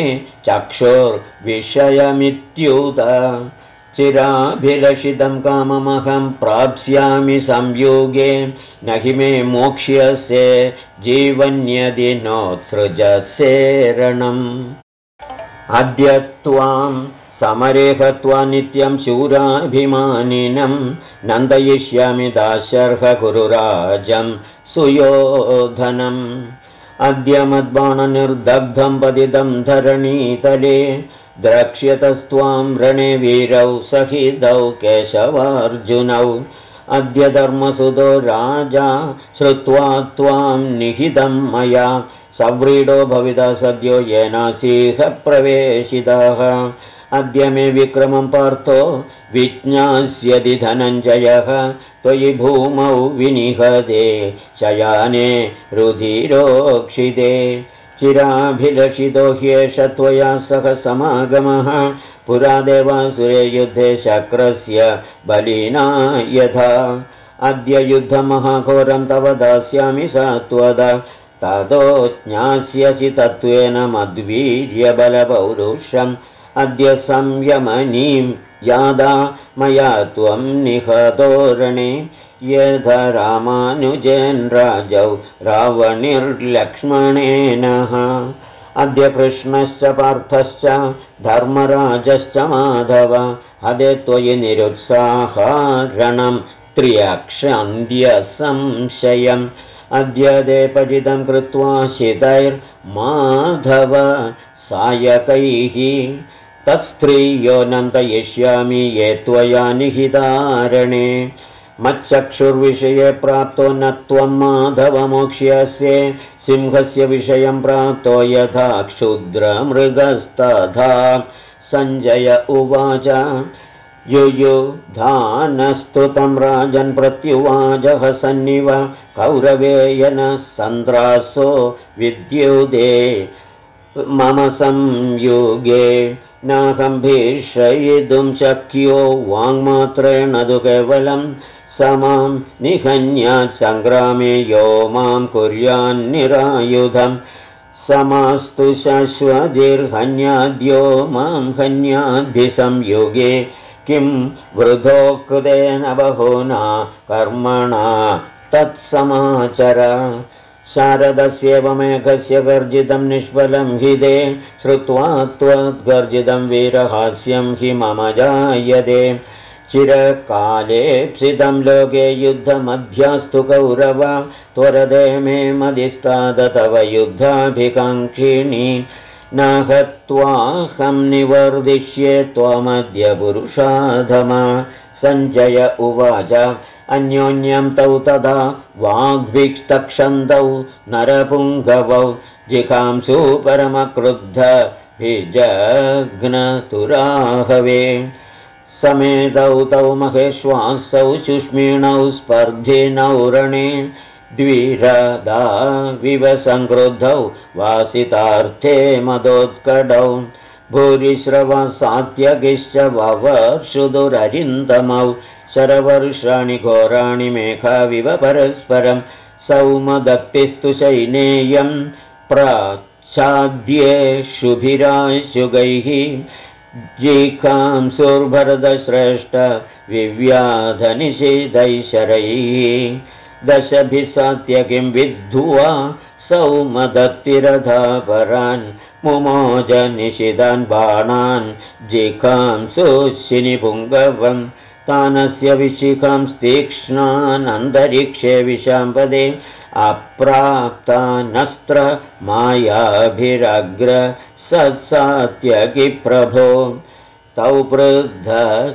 चक्षुर्विषयमित्युत चिराभिलषितं काममहं प्राप्स्यामि संयुगे न हि मे मोक्ष्यसे जीवन्यदि नोत्सृजसेरणम् अद्य त्वां समरे हत्वा नित्यं शूराभिमानिनं नन्दयिष्यामि दाशर्ह गुरुराजं सुयोधनम् अद्य मद्बाणनिर्दग्धं पतितं धरणीतले द्रक्ष्यतस्त्वां रणे वीरौ सहितौ केशवार्जुनौ अद्य धर्मसुतो राजा श्रुत्वा त्वां निहितं मया सव्रीडो भविता सद्यो येनासीह प्रवेशितः अद्य मे विक्रमं पार्थो विज्ञास्यति धनञ्जयः त्वयि भूमौ विनिहते शयाने रुधिरोक्षिते चिराभिलषितो ह्येष त्वया सह समागमः पुरा देवासुरे युद्धे शक्रस्य बलिना यथा अद्य युद्धमहाघोरं तव दास्यामि सत्वद ततो ज्ञास्यसि तत्त्वेन मद्वीर्यबलपौरुषम् अद्य संयमनीं यादा मया त्वं निहतोरणे यथा रामानुजेन राजौ रावणिर्लक्ष्मणेनः अद्य कृष्णश्च पार्थश्च धर्मराजश्च माधव हदे त्वयि निरुत्साहारणं त्र्यक्षन्त्यसंशयम् अद्य देपजितं कृत्वा शितैर्माधव सायकैः तत्स्त्रियो नन्तयिष्यामि ये त्वया निहितारणे मच्चक्षुर्विषये प्राप्तो न त्वं माधवमोक्ष्यसे सिंहस्य विषयं प्राप्तो यथा क्षुद्रमृगस्तथा सञ्जय उवाच युयुधानस्तुतं राजन् प्रत्युवाचः सन्निव कौरवेयन सन्द्रासो विद्युदे मम संयुगे नाहं भीषयितुं शक्यो वाङ्मात्रेण तु केवलं समां निहन्यात् सङ्ग्रामे यो मां कुर्यान्निरायुधं समास्तु शश्वतिर्हन्याद्यो मां हन्याद्भिसंयुगे किं वृथोक्तेन बहूना कर्मणा तत्समाचर शारदस्येव मेघस्य गर्जितं निष्फलं हि ते श्रुत्वा त्वद्गर्जितं वीरहास्यं हि मम जायते चिरकालेप्सितं लोके युद्धमध्यास्तु कौरव त्वरदे मे मदिस्ताद तव युद्धाभिकाङ्क्षिणी नाहत्वाहं निवर्दिष्ये त्वमद्य पुरुषाधमा सञ्जय उवाच अन्योन्यं तौ तदा वाग्भिस्तक्षन्तौ नरपुङ्गवौ जिघांसु परमक्रुद्धभिजघ्नतुराहवे समेतौ तौ महेश्वासौ शुष्मिणौ स्पर्धिनौ रणे द्विरदा विवसङ्क्रुद्धौ वासितार्थे मदोत्कडौ भूरिश्रवसात्यगिश्च ववर्षुदुररिन्दमौ शरवर्षाणि घोराणि मेघाविव परस्परं सौमदत्तिस्तु शैनेयं प्राच्छाद्ये शुभिराशुगैः जिघांसुर्भरतश्रेष्ठ विव्याधनिषिधैशरैः दशभिसात्यकिं विद्धुवा सौमदत्तिरथापरान् मुमोज निषिधान् बाणान् जिघांसुशिनिपुङ्गवम् तानस्य विशिखां तीक्ष्णानन्तरिक्षे विशाम्पदे अप्राप्तानस्त्र मायाभिरग्र सत्सात्यकिप्रभो तौ पृद्ध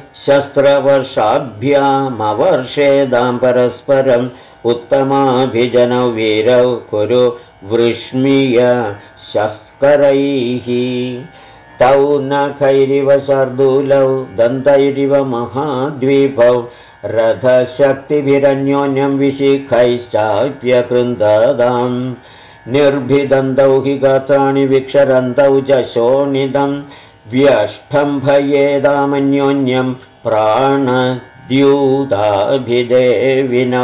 शस्त्रवर्षाभ्यामवर्षेदां परस्परम् उत्तमाभिजनौ वीरौ कुरु वृष्मीय शस्करैः तौ नखैरिव शार्दूलौ दन्तैरिव महाद्वीपौ रथशक्तिभिरन्योन्यं विशिखैश्चाप्यकृन्दताम् निर्भिदन्तौ हि गात्राणि विक्षरन्तौ च शोणितं व्यष्टम्भयेदामन्योन्यं प्राणद्यूताभिदेविनौ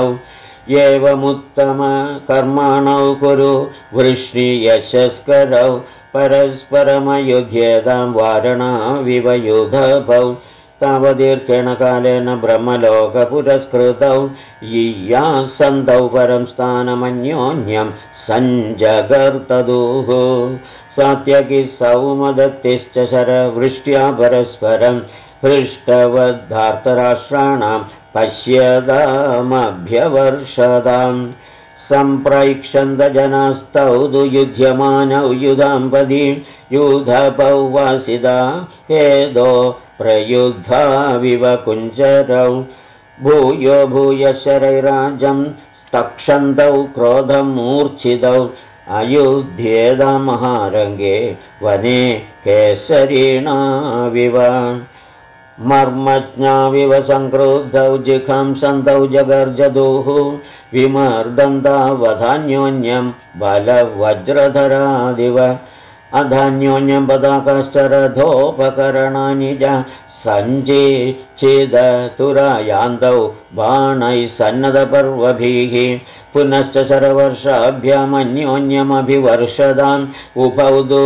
एवमुत्तमकर्माणौ कुरु वृष्णीयशस्करौ परस्परमयुध्येतां वारणाविव युधभौ तावदीर्घेण कालेन ब्रह्मलोकपुरस्कृतौ यीयासन्तौ परं स्थानमन्योन्यं सञ्जगर्तदुः सात्यकी सौमदत्तिश्च शरवृष्ट्या परस्परं हृष्टवद्धार्तराष्ट्राणां पश्यतामभ्यवर्षताम् सम्प्रैक्षन्तजनास्तौ तु युध्यमानौ युधाम्पदी युधपौवासिदा हेदो प्रयुद्धाविव कुञ्जरौ भूयो भूयशरैराजं तक्षन्तौ क्रोधमूर्च्छितौ अयुध्येदमहारङ्गे वने केसरीणाविव मर्मज्ञाविव संक्रुद्धौ जिघंसन्तौ जगर्जदुः विमर्दन्तावधान्योन्यं बलवज्रधरादिव अधान्योन्यं पदाकश्चरथोपकरणानि च सञ्जीच्छिदतुरायान्तौ बाणैः सन्नदपर्वभिः पुनश्च शरवर्षाभ्यामन्योन्यमभिवर्षदान् उभौ तु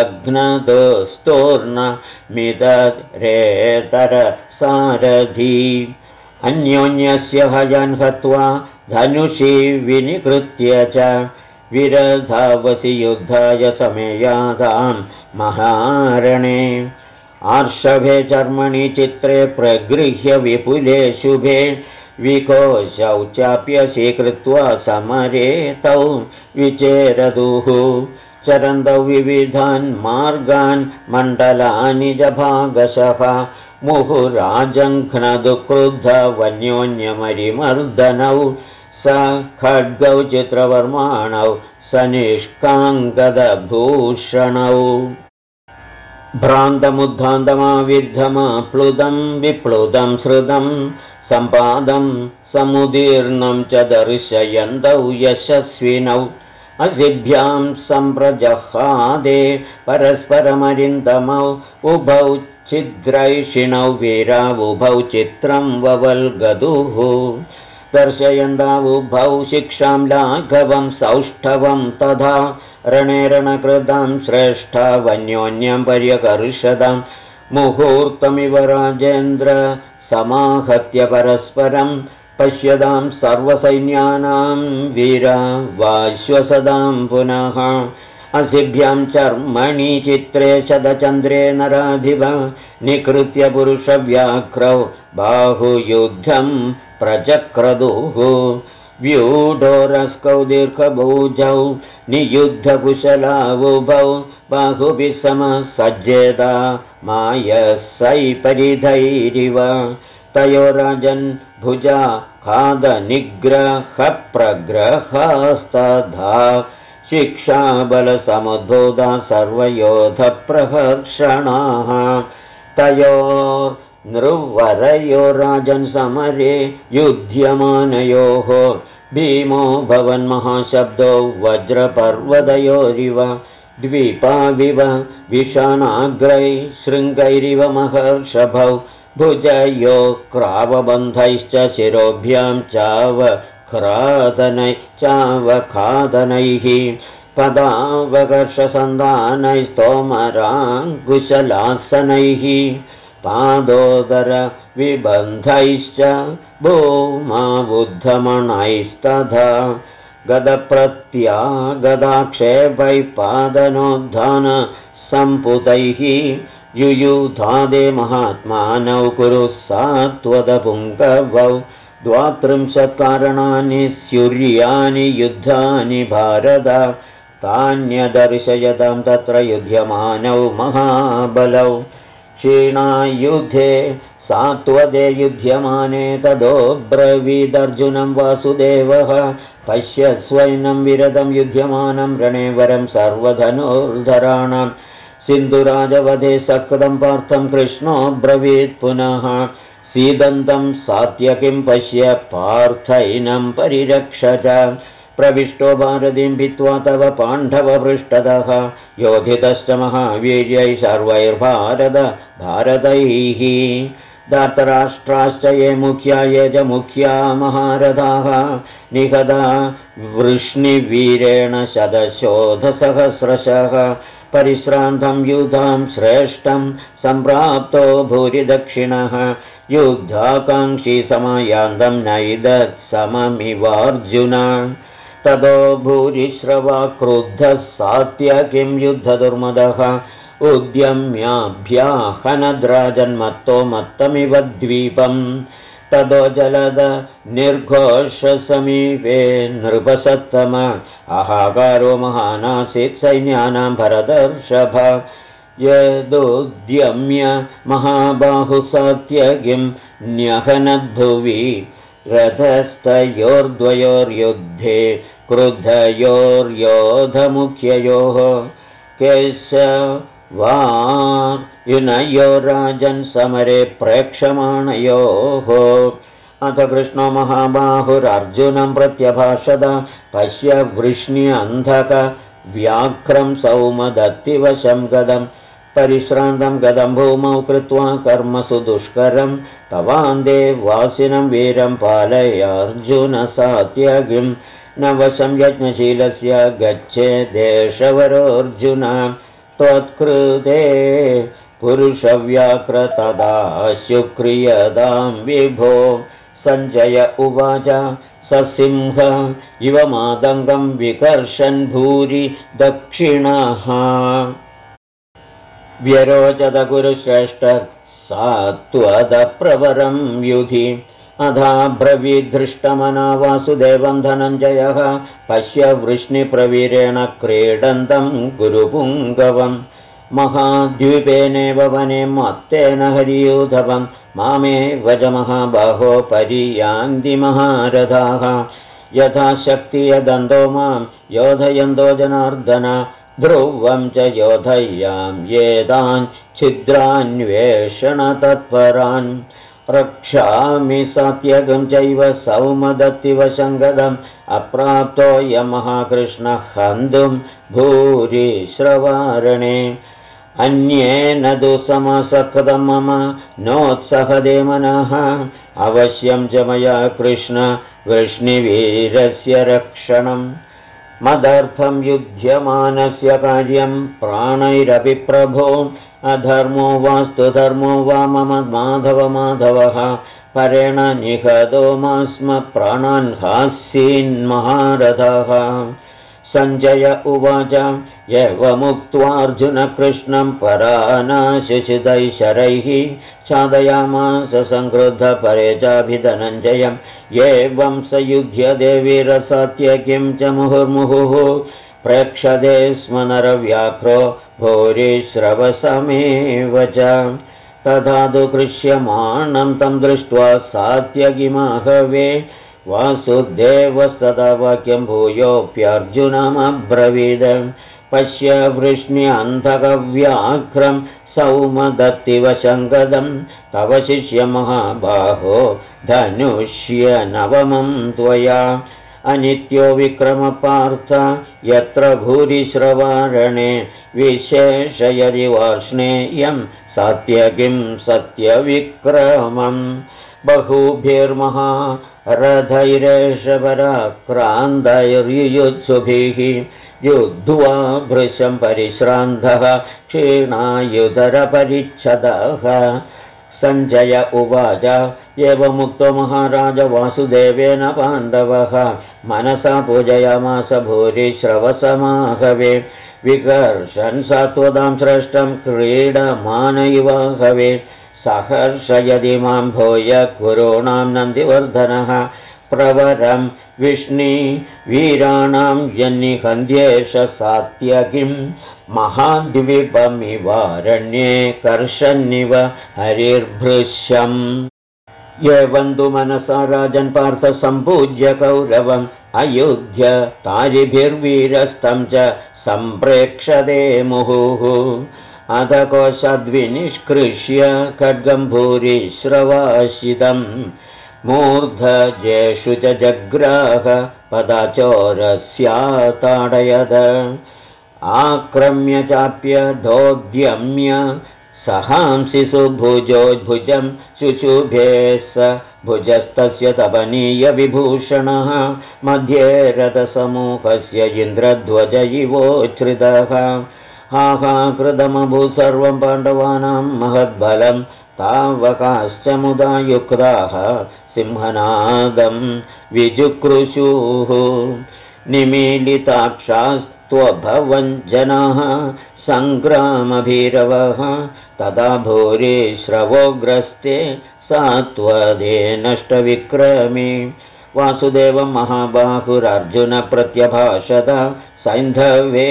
जघ्नतुस्तूर्णमितरेतरसारथी अन्योन्यस्य हयान् हत्वा धनुषी विनिकृत्य च विरधावसि युद्धाय समेयातां महारणे आर्षभे चर्मणि चित्रे प्रगृह्य विपुले शुभे विकोशौ चाप्यशीकृत्वा समरे तौ विचेरदुः चरन्तौ विविधान् मार्गान् मण्डलानि च भागशः मुहुराजङ्घ्नदुक्रुद्ध वन्योन्यमरिमर्दनौ स खड्गौ चित्रवर्माणौ स निष्काङ्गदभूषणौ भ्रान्तमुद्धान्तमाविद्धमाप्लुतं विप्लुतं श्रुतं सम्पादं समुदीर्णं च दर्शयन्तौ यशस्विनौ असिभ्यां सम्प्रजहादे परस्परमरिन्दमौ उभौ छिद्रैषिणौ वीरावुभौ चित्रं ववल्गदुः दर्शयन्तावुभौ शिक्षां लाघवं सौष्ठवं तथा रणे रणकृतं श्रेष्ठा वन्योन्यं पर्यकर्षतां मुहूर्तमिव राजेन्द्र समाहत्य परस्परं पश्यतां सर्वसैन्यानां वीरा वाश्वसदां पुनः असिभ्यां चर्मणि चित्रे शतचन्द्रे नराधिव निकृत्य पुरुषव्याघ्रौ बाहुयुद्धं प्रचक्रदुः व्यूढोरस्कौ दीर्घभुजौ नियुद्धकुशलावुभौ बाहुभिः समसज्जेता मायसैपरिधैरिव तयो राजन् भुजा खादनिग्रहप्रग्रहास्तथा शिक्षाबलसमुद्भूता सर्वयोधप्रहर्षणाः तयो नृवरयो राजन् समरे युध्यमानयोः भीमो भवन्महाशब्दो वज्रपर्वतयोरिव द्वीपाविव विषाणाग्रैः शृङ्गैरिव महर्षभौ भुजयो क्रावबन्धैश्च शिरोभ्यां चावखादनैः पदावकर्षसन्धानैस्तोमराङ्कुशलासनैः पादोदरविबन्धैश्च भूमाबुद्धमणैस्तथा गदप्रत्यागदाक्षेपैः पादनोद्धानसम्पुतैः युयुधादे महात्मानौ कुरु सात्वतपुङ्गवौ 32 कारणानि स्युर्यानि युद्धानि भारत तान्यदर्शयतां तत्र युध्यमानौ महाबलौ क्षीणायुधे सात्वते युध्यमाने तदो ब्रवीदर्जुनं वासुदेवः पश्य स्वैनं विरतं युध्यमानं रणे वरं सर्वधनुर्धराणां सिन्धुराजवधे सकृतं पार्थं कृष्णो ब्रवीत् पुनः सीदन्तं सात्यकिं पश्य पार्थैनं परिरक्ष च प्रविष्टो भारतीं भित्त्वा तव पाण्डवपृष्ठतः योधितश्च महावीर्यैः सर्वैर्भारतैः धार्तराष्ट्राश्च ये मुख्या ये च मुख्या महारथाः निहता वृष्णिवीरेण शतशोधसहस्रशः परिश्रान्तं युधां श्रेष्ठं सम्प्राप्तो भूरिदक्षिणः युद्धाकाङ्क्षी समायान्तं नैदत्सममिवार्जुन ततो भूरिश्रवा क्रुद्धः सात्यकिं युद्धदुर्मदः उद्यम्याभ्याहनद्राजन्मत्तो मत्तमिव द्वीपम् तदो जलद निर्घोषसमीपे नृपसत्तम अहाकारो महानासीत् सैन्यानां भरतर्षभ यदुद्यम्य महाबाहुसात्यगिं न्यहनद्धुवि रथस्थयोर्द्वयोर्युद्धे क्रुद्धयोर्योधमुख्ययोः केशवार्जुनयो राजन् समरे प्रेक्षमाणयोः अथ कृष्णो महाबाहुरर्जुनं प्रत्यभाषद पश्य वृष्ण्यन्धक व्याघ्रं सौमदत्तिवशं गदं परिश्रान्तं गदं भूमौ कृत्वा कर्मसु दुष्करं तवान्दे वासिनं वीरं पालय अर्जुन सात्यगिं न वशं यज्ञशीलस्य गच्छेदेशवरोऽर्जुन त्वत्कृते पुरुषव्याकृतदा शुक्रियदां विभो सञ्जय उवाच ससिंह इव मादङ्गं विकर्षन् भूरि दक्षिणः व्यरोचत गुरुश्रेष्ठ सात्वदप्रवरं युधि अधा ब्रवीदृष्टमना वासुदेवं धनञ्जयः पश्य वृष्णिप्रवीरेण क्रीडन्तं गुरुपुङ्गवम् महाद्वीपेनेव वने मत्तेन हरियूधवं मामे वज महाबाहो परियान्ति महारथाः यथा शक्ति यदन्तो मां योधयन्तो जनार्दन ध्रुवं च योधय्यां येदान् छिद्रान्वेषणतत्परान् रक्षामि सात्यगं चैव सौमदत्तिवशङ्गदम् अप्राप्तो यमहाकृष्णः हन्तुं भूरि श्रवारणे अन्येन तु समासकृतं मम नोत्सहदे मनः अवश्यं च मया कृष्ण वृष्णिवीरस्य रक्षणम् मदर्थं युध्यमानस्य कार्यं प्राणैरपि प्रभो अधर्मो वास्तु धर्मो वा मम माधव माधवः परेण निहतो मास्म प्राणान् हास्यन्महारथः सञ्जय उवाच एवमुक्त्वार्जुन कृष्णं परानाशशितैः शरैः साधयामास संक्रुद्ध परे चाभिधनञ्जयम् एवं स युध्यते वीरसात्यकिं च मुहुर्मुहुः प्रेक्षते स्म नरव्याघ्रो भूरिश्रवसमेव च तथा तु कृष्यमाणं तं दृष्ट्वा सात्यकिमाहवे वासुदेवस्तदा वाक्यं भूयोऽप्यर्जुनमब्रवीद पश्य वृष्ण्यन्धकव्याघ्रं सौमदत्तिवशङ्गदं तव शिष्यमहाबाहो धनुष्य नवमं त्वया अनित्यो विक्रमपार्थ यत्र भूरिश्रवारणे विशेषयदि वार्ष्णेयं सात्यकिं सत्यविक्रमम् बहुभिर्महा रथैरेषपराक्रान्तैर्युयुत्सुभिः युद्ध्वा भृशं परिश्रान्तः क्षीणायुधरपरिच्छदः सञ्जय उवाच एवमुक्तो महाराज वासुदेवेन पाण्डवः मनसा पूजयामास भूरिश्रवसमाहवे विकर्षन् सात्वतां श्रेष्ठं क्रीडमानैवाहवे सहर्षयदि मां भूय कुरूणां नन्दिवर्धनः प्रवरं विष्णुवीराणां जन्निहन्त्येष सात्यकिं महाद्वीपमिवारण्ये कर्षन्निव हरिर्भृश्यम् एवं तु मनसा राजन् पार्थ सम्पूज्य कौरवम् अयुध्य तारिभिर्वीरस्तं च सम्प्रेक्षते मुहुः अथ कोशाद्विनिष्कृष्य खड्गं भूरिश्रवाशितं मूर्धजेषु च जग्राह पदाचोरस्याताडयद आक्रम्य चाप्यधोद्यम्य सहांसि सुभुजोद्भुजं शुशुभे स भुजस्तस्य तपनीयविभूषणः मध्ये रथसमूहस्य इन्द्रध्वज इवोच्छ्रितः हाहाकृतमभूत् सर्वं पाण्डवानां महद्बलं तावकाश्च मुदा युक्ताः सिंहनादं विजुक्रुशुः निमीलिताक्षास्त्वभवन् जनाः सङ्ग्रामभीरवः तदा भूरिश्रवोग्रस्ते सात्वदेनष्टविक्रमे वासुदेवं महाबाहुरर्जुनप्रत्यभाषत सैन्धवे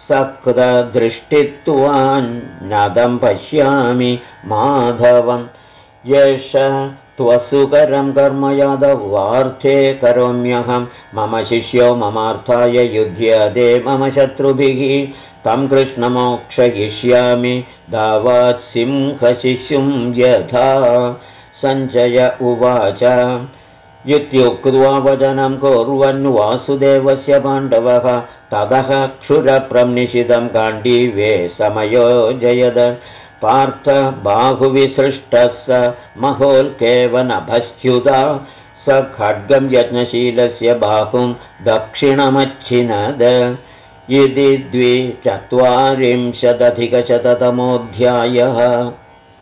सक्तदृष्टित्वान्नदं पश्यामि माधवं येष त्वसुकरं कर्म यादवार्थे करोम्यहं मम शिष्यो ममार्थाय युध्यते मम शत्रुभिः तं कृष्णमोक्षयिष्यामि दावात् सिंहशिशुं यथा सञ्जय उवाच इत्युक्त्वा वचनं कुर्वन् वासुदेवस्य पाण्डवः ततः क्षुरप्रं निशितं गाण्डीवे समयोजयद पार्थ बाहुविसृष्टः स महोल्केवनभस्त्युता स खड्गं यज्ञशीलस्य बाहुं दक्षिणमच्छिनद इति 240तमोऽध्यायः।